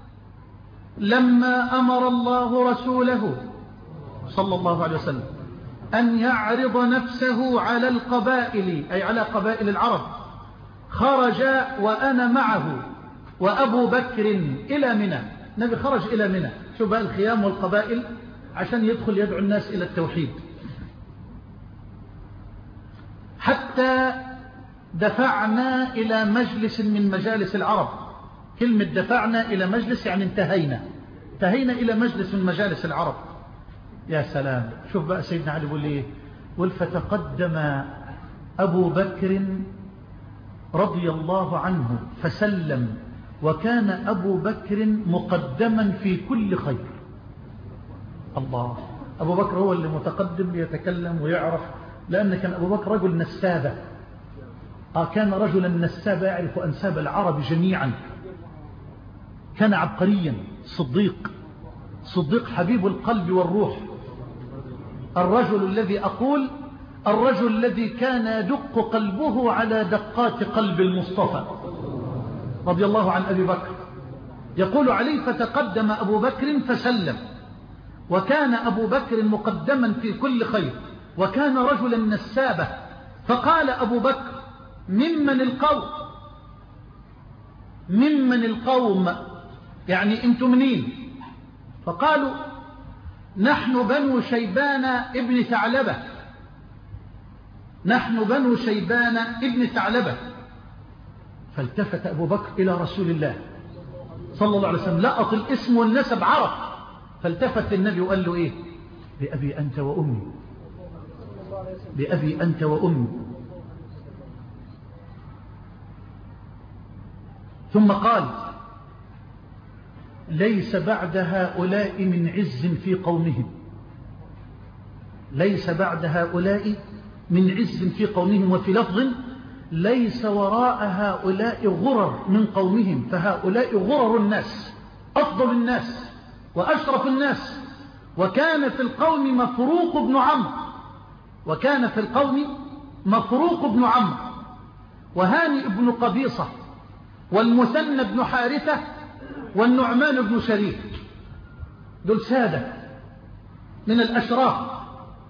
لما أمر الله رسوله صلى الله عليه وسلم أن يعرض نفسه على القبائل، أي على قبائل العرب، خرج وأنا معه وأبو بكر إلى منى. النبي خرج إلى منى، شو بقى الخيام والقبائل عشان يدخل يدعو الناس إلى التوحيد، حتى دفعنا إلى مجلس من مجالس العرب. كلمة دفعنا إلى مجلس يعني انتهينا انتهينا إلى مجلس من مجالس العرب. يا سلام، شوف بقى سيدنا علي بيقول ايه، فتقدم أبو بكر رضي الله عنه فسلم، وكان أبو بكر مقدما في كل خير. الله، أبو بكر هو اللي متقدم يتكلم ويعرف، لأن كان أبو بكر رجل نسابة، آه كان رجلا نسابة يعرف أنساب العرب جميعا، كان عبقريا، صديق صديق حبيب القلب والروح، الرجل الذي أقول الرجل الذي كان يدق قلبه على دقات قلب المصطفى رضي الله عن أبي بكر. يقول علي فتقدم أبو بكر فسلم، وكان أبو بكر مقدما في كل خير، وكان رجلا نسابة. فقال أبو بكر ممن القوم ممن القوم يعني انتم منين؟ فقالوا نحن بنو شيبان ابن ثعلبة نحن بنو شيبان ابن ثعلبة. فالتفت أبو بكر إلى رسول الله صلى الله عليه وسلم، لقط الاسم والنسب عرف، فالتفت النبي وقال له إيه؟ بأبي أنت وأمي بأبي أنت وأمي. ثم قال ليس بعد هؤلاء من عز في قومهم ليس بعد هؤلاء من عز في قومهم، وفي لفظ ليس وراء هؤلاء غرر من قومهم، فهؤلاء غرر الناس، أفضل الناس وأشرف الناس. وكان في القوم مفروق بن عمرو وكان في القوم مفروق بن عمرو وهانئ بن قبيصة والمثنى بن حارثة والنعمان بن شريك، دول سادة من الأشراف.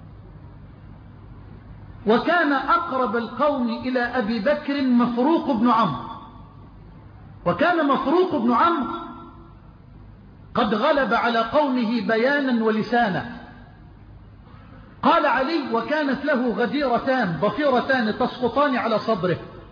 وكان أقرب القوم إلى أبي بكر مفروق بن عمرو، وكان مفروق بن عمرو قد غلب على قومه بيانا ولسانا. قال علي وكانت له غديرتان ضفيرتان تسقطان على صدره،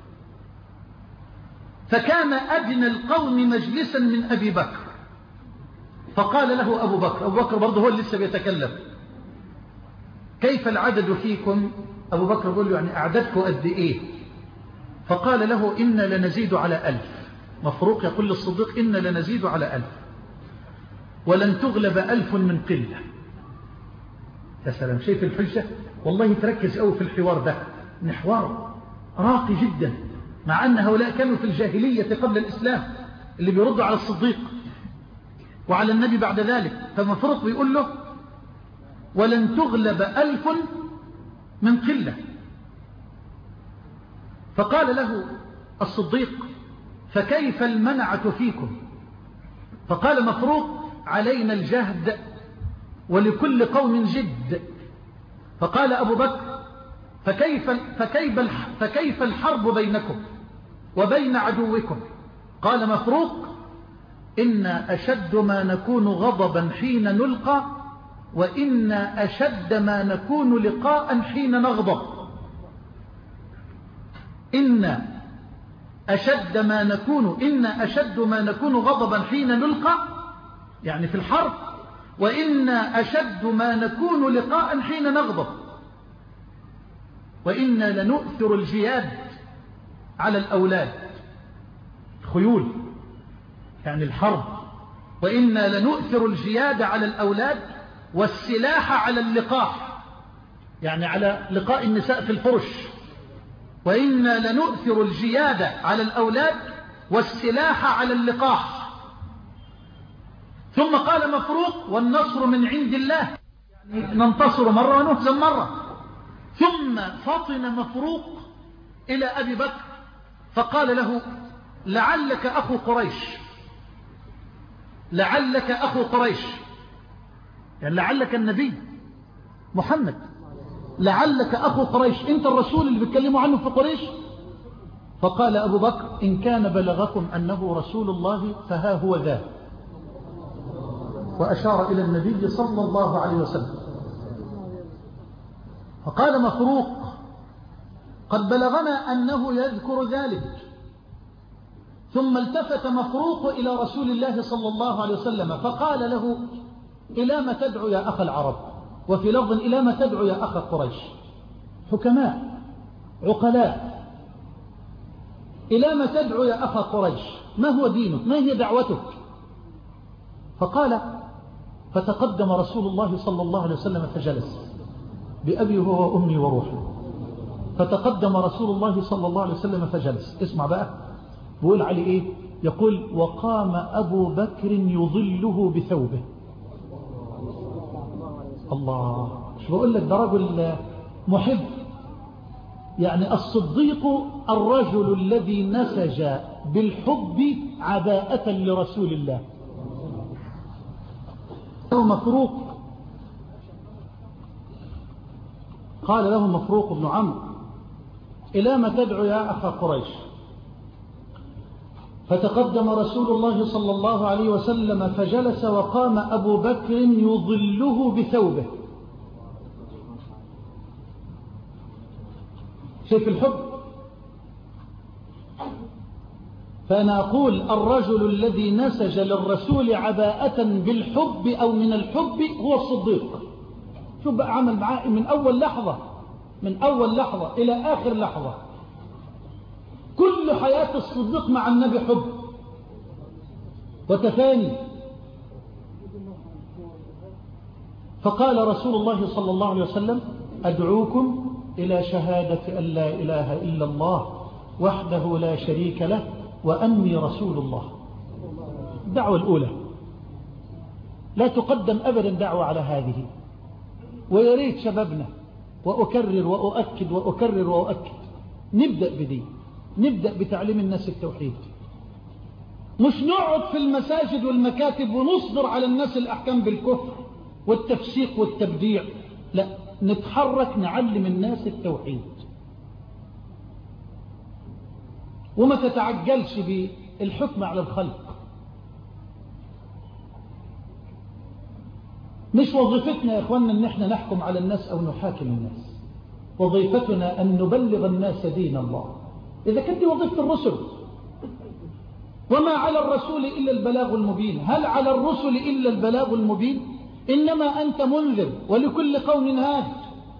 فكان أدنى القوم مجلسا من أبي بكر. فقال له أبو بكر أبو بكر برضه هو اللي لسه بيتكلم كيف العدد فيكم؟ أبو بكر يقول له يعني أعددكم قد إيه؟ فقال له إن لنزيد على ألف. مفروق يقول للصديق إن لنزيد على ألف ولن تغلب ألف من قلة. يا سلام، شايف الحجة؟ والله تركز أوي في الحوار ده، محوار راقي جدا، مع أن هؤلاء كانوا في الجاهلية قبل الإسلام اللي بيردوا على الصديق وعلى النبي بعد ذلك. فمفروق بيقول له ولن تغلب ألف من قلة. فقال له الصديق فكيف المنعة فيكم؟ فقال مفروق علينا الجهد ولكل قوم جد. فقال أبو بكر فكيف, فكيف, فكيف الحرب بينكم وبين عدوكم؟ قال مفروق إن أشد ما نكون غضبا حين نلقى وإن أشد ما نكون لقاء حين نغضب. إن أشد ما نكون إن أشد ما نكون غضبا حين نلقى يعني في الحرب، وإن أشد ما نكون لقاء حين نغضب، وإنا لنؤثر الجياد على الأولاد، خيول يعني الحرب، وإنا لنؤثر الجياد على الأولاد والسلاح على اللقاح يعني على لقاء النساء في الفرش، وإنا لنؤثر الجياد على الأولاد والسلاح على اللقاح. ثم قال مفروق والنصر من عند الله، يعني ننتصر مرة ونهزم مرة. ثم فطن مفروق إلى أبي بكر فقال له لعلك أخو قريش، لعلك أخو قريش يعني لعلك النبي محمد، لعلك أخو قريش، أنت الرسول اللي بيتكلموا عنه في قريش. فقال أبو بكر إن كان بلغكم أنه رسول الله فها هو ذا، وأشار إلى النبي صلى الله عليه وسلم. فقال مفروق قد بلغنا أنه يذكر ذلك. ثم التفت مفروق إلى رسول الله صلى الله عليه وسلم فقال له إلى ما تدعو يا أخ العرب، وفي لفظ إلى ما تدعو يا أخ قريش، حكماء عقلاء، إلى ما تدعو يا أخ قريش، ما هو دينك، ما هي دعوتك؟ فقال فتقدم رسول الله صلى الله عليه وسلم فجلس بأبي هو وأمي وروحي. فتقدم رسول الله صلى الله عليه وسلم فجلس. اسمع بقى بقول علي إيه؟ يقول وقام أبو بكر يظله بثوبه. الله، مش بقول لك ده رجل محب، يعني الصديق الرجل الذي نسج بالحب عباءة لرسول الله. له مفروق قال له مفروق بن عمرو إلى ما تدعو يا أخا قريش؟ فتقدم رسول الله صلى الله عليه وسلم فجلس وقام أبو بكر يظله بثوبه. شوف الحب. فأنا أقول الرجل الذي نسج للرسول عباءة بالحب أو من الحب هو الصديق. شوف بقى عمل معاه من أول لحظة، من أول لحظة إلى آخر لحظة، كل حياة الصديق مع النبي حب وتفاني. فقال رسول الله صلى الله عليه وسلم أدعوكم إلى شهادة أن لا إله إلا الله وحده لا شريك له وأني رسول الله. الدعوة الأولى لا تقدم أبدا دعوة على هذه. ويريد شبابنا وأكرر وأؤكد وأكرر وأؤكد نبدأ بدي، نبدأ بتعليم الناس التوحيد، مش نقعد في المساجد والمكاتب ونصدر على الناس الأحكام بالكفر والتفسيق والتبديع. لا، نتحرك نعلم الناس التوحيد. وما تتعجلش بالحكم على الخلق. مش وظيفتنا يا إخواننا أن احنا نحكم على الناس أو نحاكم الناس. وظيفتنا أن نبلغ الناس دين الله. إذا كانت وظيفة الرسل، وما على الرسول إلا البلاغ المبين. هل على الرسل إلا البلاغ المبين؟ إنما أنت منذر ولكل قوم هاد.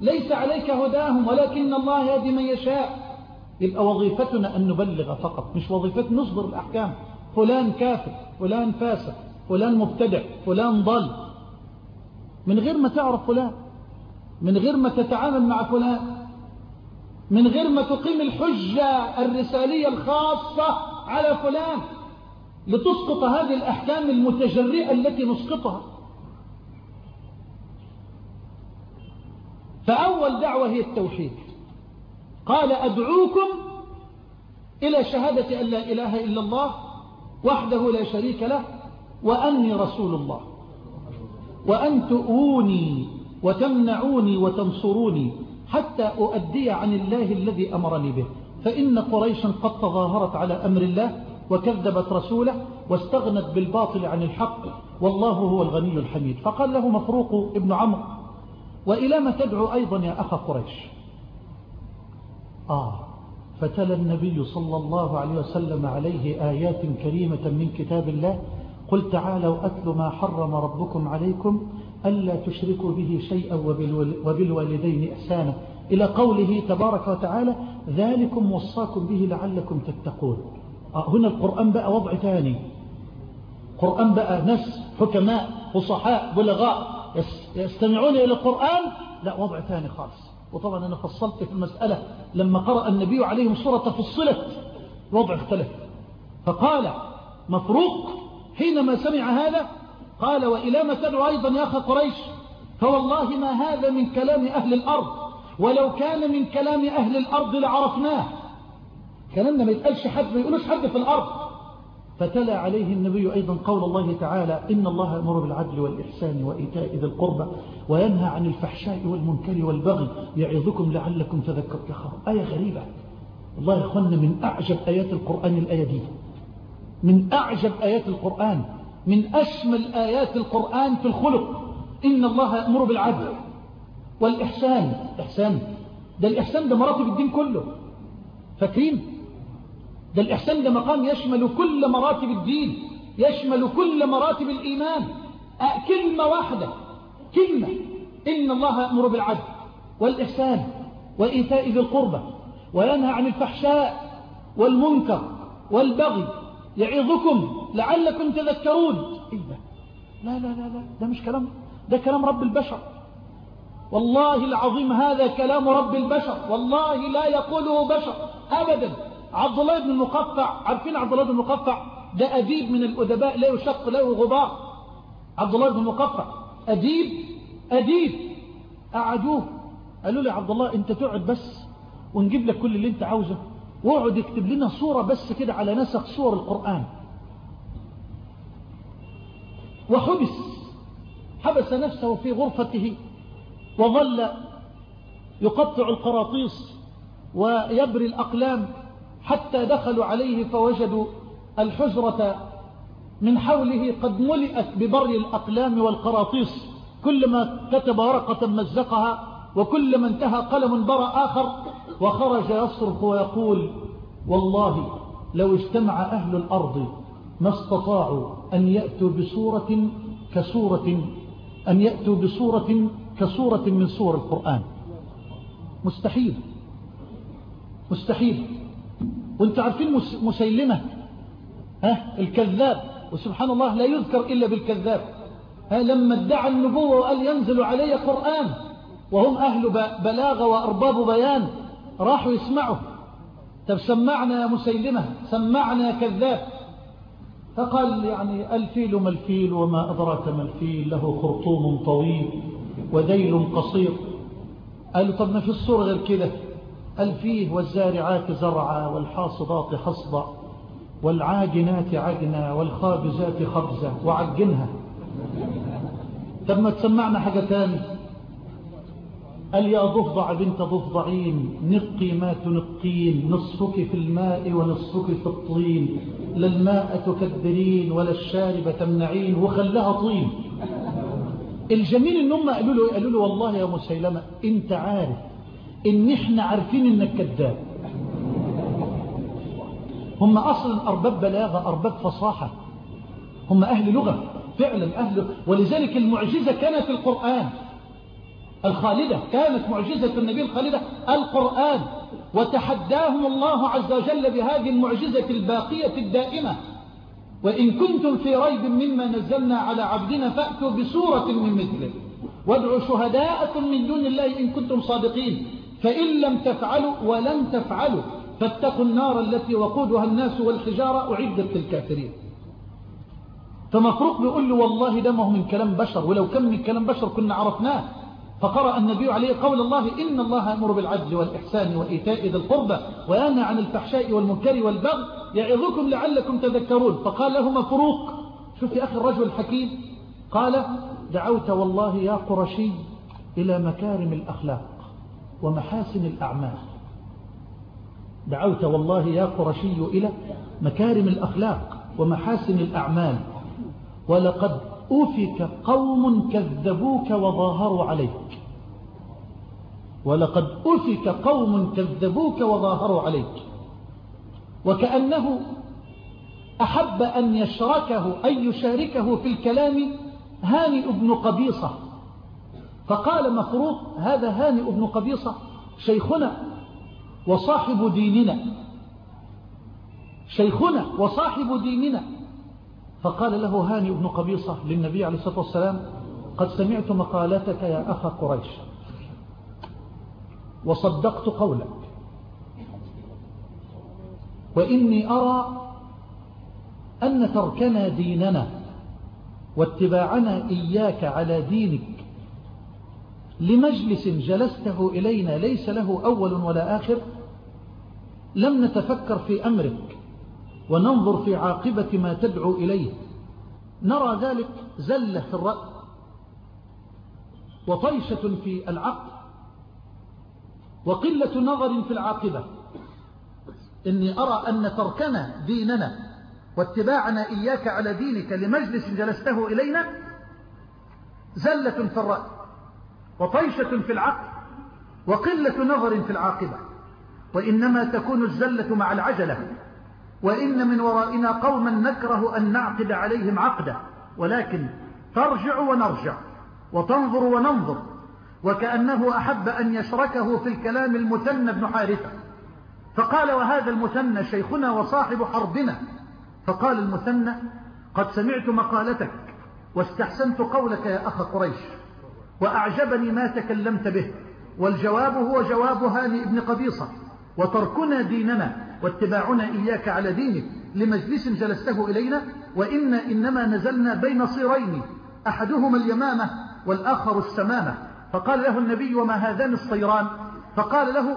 ليس عليك هداهم ولكن الله يهدي من يشاء. يبقى وظيفتنا أن نبلغ فقط، مش وظيفتنا نصدر الأحكام. فلان كافر، فلان فاسق، فلان مبتدع، فلان ضل، من غير ما تعرف فلان، من غير ما تتعامل مع فلان، من غير ما تقيم الحجة الرسالية الخاصة على فلان لتسقط هذه الأحكام المتجرئة التي نسقطها. فأول دعوة هي التوحيد. قال أدعوكم إلى شهادة أن لا إله إلا الله وحده لا شريك له وأني رسول الله، وأن تؤوني وتمنعوني وتنصروني حتى أؤدي عن الله الذي أمرني به، فإن قريشا قد تظاهرت على أمر الله وكذبت رسوله واستغنت بالباطل عن الحق والله هو الغني الحميد. فقال له مفروق ابن عمرو وإلى ما تدعو أيضا يا أخ قريش؟ آه فتلا النبي صلى الله عليه وسلم عليه آيات كريمة من كتاب الله: قل تعالوا أتل ما حرم ربكم عليكم ألا تشركوا به شيئا وبالوالدين إحسانا، إلى قوله تبارك وتعالى: ذلكم وصاكم به لعلكم تتقون. آه هنا القرآن بقى وضع ثاني، قرآن بقى ناس حكماء فصحاء بلغاء يستمعون إلى القرآن، لا وضع ثاني خالص. وطبعا أنا فصلت في المسألة لما قرأ النبي عليهم سورة فصلت وضع اختلف. فقال مفروق حينما سمع هذا قال: وإلى ما تدعو أيضا يا أخ قريش؟ فوالله ما هذا من كلام أهل الأرض، ولو كان من كلام أهل الأرض لعرفناه. كلامنا ما يتقالش حد، ما يقولوش حد في الأرض. فتلا عليه النبي أيضا قول الله تعالى: إن الله يأمر بالعدل والإحسان وإيتاء ذي القربى وينهى عن الفحشاء والمنكر والبغي يعظكم لعلكم تذكرون. آية غريبة والله يا أخوانا، من أعجب آيات القرآن الآية دي، من أعجب آيات القرآن، من أشمل آيات القرآن في الخلق. إن الله يأمر بالعدل والإحسان. إحسان ده الإحسان ده مراتب الدين كله، فاكرين؟ ده الإحسان ده مقام يشمل كل مراتب الدين، يشمل كل مراتب الإيمان. كلمة واحدة، كلمة: إن الله يأمر بالعدل والإحسان وإيتاء ذي القربى وينهى عن الفحشاء والمنكر والبغي يعظكم لعلكم تذكرون. إيه ده؟ لا لا لا لا، ده مش كلام، ده كلام رب البشر. والله العظيم هذا كلام رب البشر، والله لا يقوله بشر أبدا. عبد الله بن المقفع، عارفين عبد الله بن المقفع؟ ده أديب من الأدباء لا يشق له غبار. عبد الله بن المقفع أديب أديب. قعدوه قالوا له: عبد الله أنت تقعد بس ونجيب لك كل اللي أنت عاوزه، واقعد يكتب لنا صورة بس كده على نسخ صور القرآن. وحبس، حبس نفسه في غرفته وظل يقطع القراطيس ويبري الأقلام حتى دخلوا عليه فوجدوا الحجرة من حوله قد ملئت ببري الأقلام والقراطيس، كلما كتب ورقة مزقها وكلما انتهى قلم برى آخر، وخرج يصرخ ويقول: والله لو اجتمع أهل الأرض ما استطاعوا أن يأتوا بصورة كصورة أن يأتوا بصورة كصورة من صور القرآن. مستحيل مستحيل. وانت عارفين مسيلمة ها الكذاب، وسبحان الله لا يذكر إلا بالكذاب، ها لما ادعى النبوة وقال ينزل علي قرآن وهم أهل بلاغة وأرباب بيان، راحوا يسمعوا: طب سمعنا يا مسيلمة، سمعنا يا كذاب. فقال: يعني الفيل ما الفيل وما أدراك ما الفيل، له خرطوم طويل وذيل قصير. قالوا: طب ما في الصورة غير كده؟ قال: فيه والزارعات زرعا والحاصدات حصدا والعاجنات عجنا والخابزات خبزا، وعجنها. طب ما تسمعنا حاجة تاني؟ قال: يا ضفدع بنت ضفدعين نقي ما تنقين، نصفك في الماء ونصفك في الطين، لا الماء تكدرين ولا الشارب تمنعين، وخلها طين. الجميل ان هم قالوا له قالوا له: والله يا مسيلمة انت عارف ان احنا عارفين انك كذاب. هم اصلا ارباب بلاغة، ارباب فصاحة، هم اهل لغة فعلا، اهل. ولذلك المعجزة كانت في القرآن. الخالدة، كانت معجزة النبي الخالدة القرآن، وتحداهم الله عز وجل بهذه المعجزة الباقية الدائمة: وإن كنتم في ريب مما نزلنا على عبدنا فأتوا بسورة من مثله وادعوا شهداءكم من دون الله إن كنتم صادقين، فإن لم تفعلوا ولن تفعلوا فاتقوا النار التي وقودها الناس والحجارة أعدت للكافرين. فمفروق بيقول له: والله ده ما هو من كلام بشر، ولو كان من كلام بشر كنا عرفناه. فقرأ النبي عليه قول الله: إن الله يأمر بالعدل والإحسان وإيتاء ذي القربى وينهى عن الفحشاء والمنكر والبغي يعظكم لعلكم تذكرون. فقال له مفروق: شوف يا أخي الرجل الحكيم، قال: دعوت والله يا قرشي إلى مكارم الأخلاق ومحاسن الأعمال. دعوت والله يا قرشي إلى مكارم الأخلاق ومحاسن الأعمال، ولقد أفك قوم كذبوك وظاهروا عليك ولقد أفك قوم كذبوك وظاهروا عليك. وكأنه أحب أن يشركه أن يشاركه في الكلام هانئ بن قبيصة. فقال مفروق: هذا هانئ بن قبيصة شيخنا وصاحب ديننا شيخنا وصاحب ديننا. فقال له هانئ بن قبيصة للنبي عليه الصلاة والسلام: قد سمعت مقالتك يا أخا قريش وصدقت قولك، وإني أرى أن تركنا ديننا واتباعنا إياك على دينك لمجلس جلسته إلينا ليس له أول ولا آخر لم نتفكر في أمرك وننظر في عاقبة ما تدعو إليه، نرى ذلك زلة في الرأي وطيشة في العقل وقلة نظر في العاقبة. إني أرى أن تركنا ديننا واتباعنا إياك على دينك لمجلس جلسته إلينا زلة في الرأي وطيشة في العقل وقلة نظر في العاقبة، وإنما تكون الزلة مع العجلة، وإن من ورائنا قوما نكره أن نعقد عليهم عقدا، ولكن ترجع ونرجع وتنظر وننظر. وكأنه أحب أن يشركه في الكلام المثنى بن حارثة، فقال: وهذا المثنى شيخنا وصاحب حربنا. فقال المثنى: قد سمعت مقالتك واستحسنت قولك يا أخ قريش، وأعجبني ما تكلمت به، والجواب هو جواب هانئ بن قبيصة، وتركنا ديننا واتباعنا إياك على دينك لمجلس جلسته إلينا، وإن إنما نزلنا بين صيرين أحدهما اليمامة والآخر السمامة. فقال له النبي: وما هذان الصيران؟ فقال له: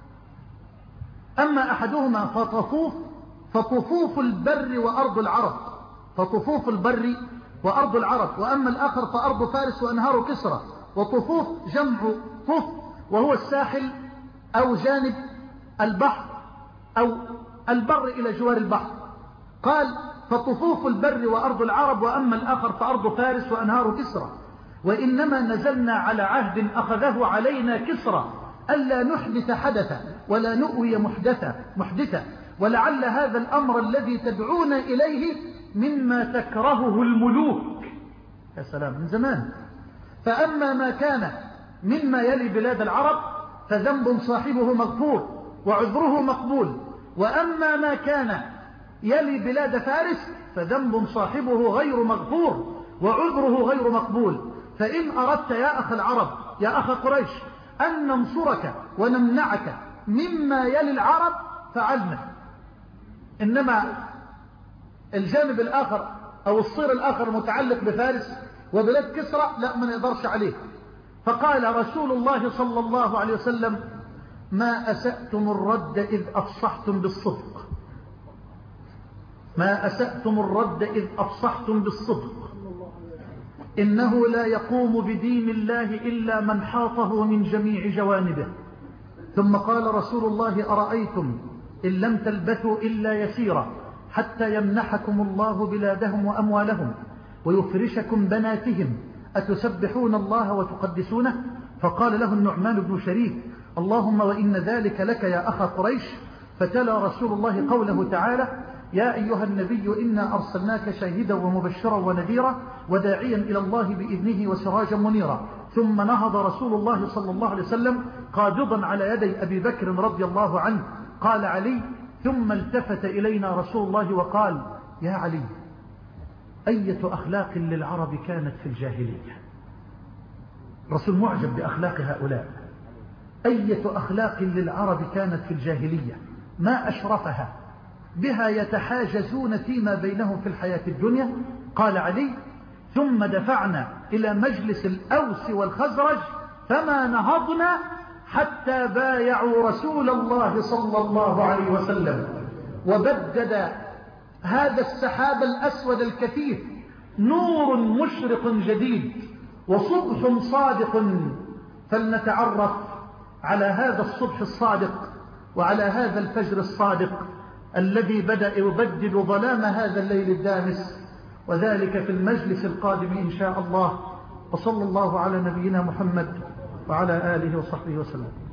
أما أحدهما فطفوف فطفوف البر وأرض العرب فطفوف البر وأرض العرب وأما الآخر فأرض فارس وأنهار كسرى. وطفوف جمع طف، وهو الساحل أو جانب البحر أو البر إلى جوار البحر. قال: فطفوف البر وأرض العرب وأما الآخر فأرض فارس وأنهار كسرى، وإنما نزلنا على عهد أخذه علينا كسرى ألا نحدث حدثا ولا نؤوي محدثا محدثا ولعل هذا الأمر الذي تدعون إليه مما تكرهه الملوك. يا سلام، من زمان. فأما ما كان مما يلي بلاد العرب فذنب صاحبه مغفور وعذره مقبول، وأما ما كان يلي بلاد فارس فذنب صاحبه غير مغفور وعذره غير مقبول. فإن أردت يا أخ العرب يا أخ قريش أن ننصرك ونمنعك مما يلي العرب فعلنا، إنما الجانب الآخر أو الصير الآخر المتعلق بفارس وبلاد كسرى لا، ما نقدرش عليه. فقال رسول الله صلى الله عليه وسلم: ما أسأتم الرد إذ أفصحتم بالصدق ما أسأتم الرد إذ أفصحتم بالصدق إنه لا يقوم بدين الله إلا من حاطه من جميع جوانبه. ثم قال رسول الله: أرأيتم إن لم تلبثوا إلا يسيرا حتى يمنحكم الله بلادهم وأموالهم ويفرشكم بناتهم أتسبحون الله وتقدسونه؟ فقال له النعمان بن شريك: اللهم وإن ذلك لك يا أخا قريش. فتلا رسول الله قوله تعالى: يا أيها النبي إنا أرسلناك شاهدا ومبشرا ونذيرا وداعيا إلى الله بإذنه وسراجا منيرا. ثم نهض رسول الله صلى الله عليه وسلم قابضا على يدي أبي بكر رضي الله عنه. قال علي: ثم التفت إلينا رسول الله وقال: يا علي، أية أخلاق للعرب كانت في الجاهلية؟ رسول معجب بأخلاق هؤلاء. أية أخلاق للعرب كانت في الجاهلية ما أشرفها، بها يتحاجزون فيما بينهم في الحياة الدنيا. قال علي: ثم دفعنا إلى مجلس الأوس والخزرج فما نهضنا حتى بايعوا رسول الله صلى الله عليه وسلم. وبدد هذا السحاب الأسود الكثيف نور مشرق جديد وصبح صادق. فلنتعرف على هذا الصبح الصادق وعلى هذا الفجر الصادق الذي بدأ يبدد ظلام هذا الليل الدامس، وذلك في المجلس القادم إن شاء الله. وصلى الله على نبينا محمد وعلى آله وصحبه وسلم.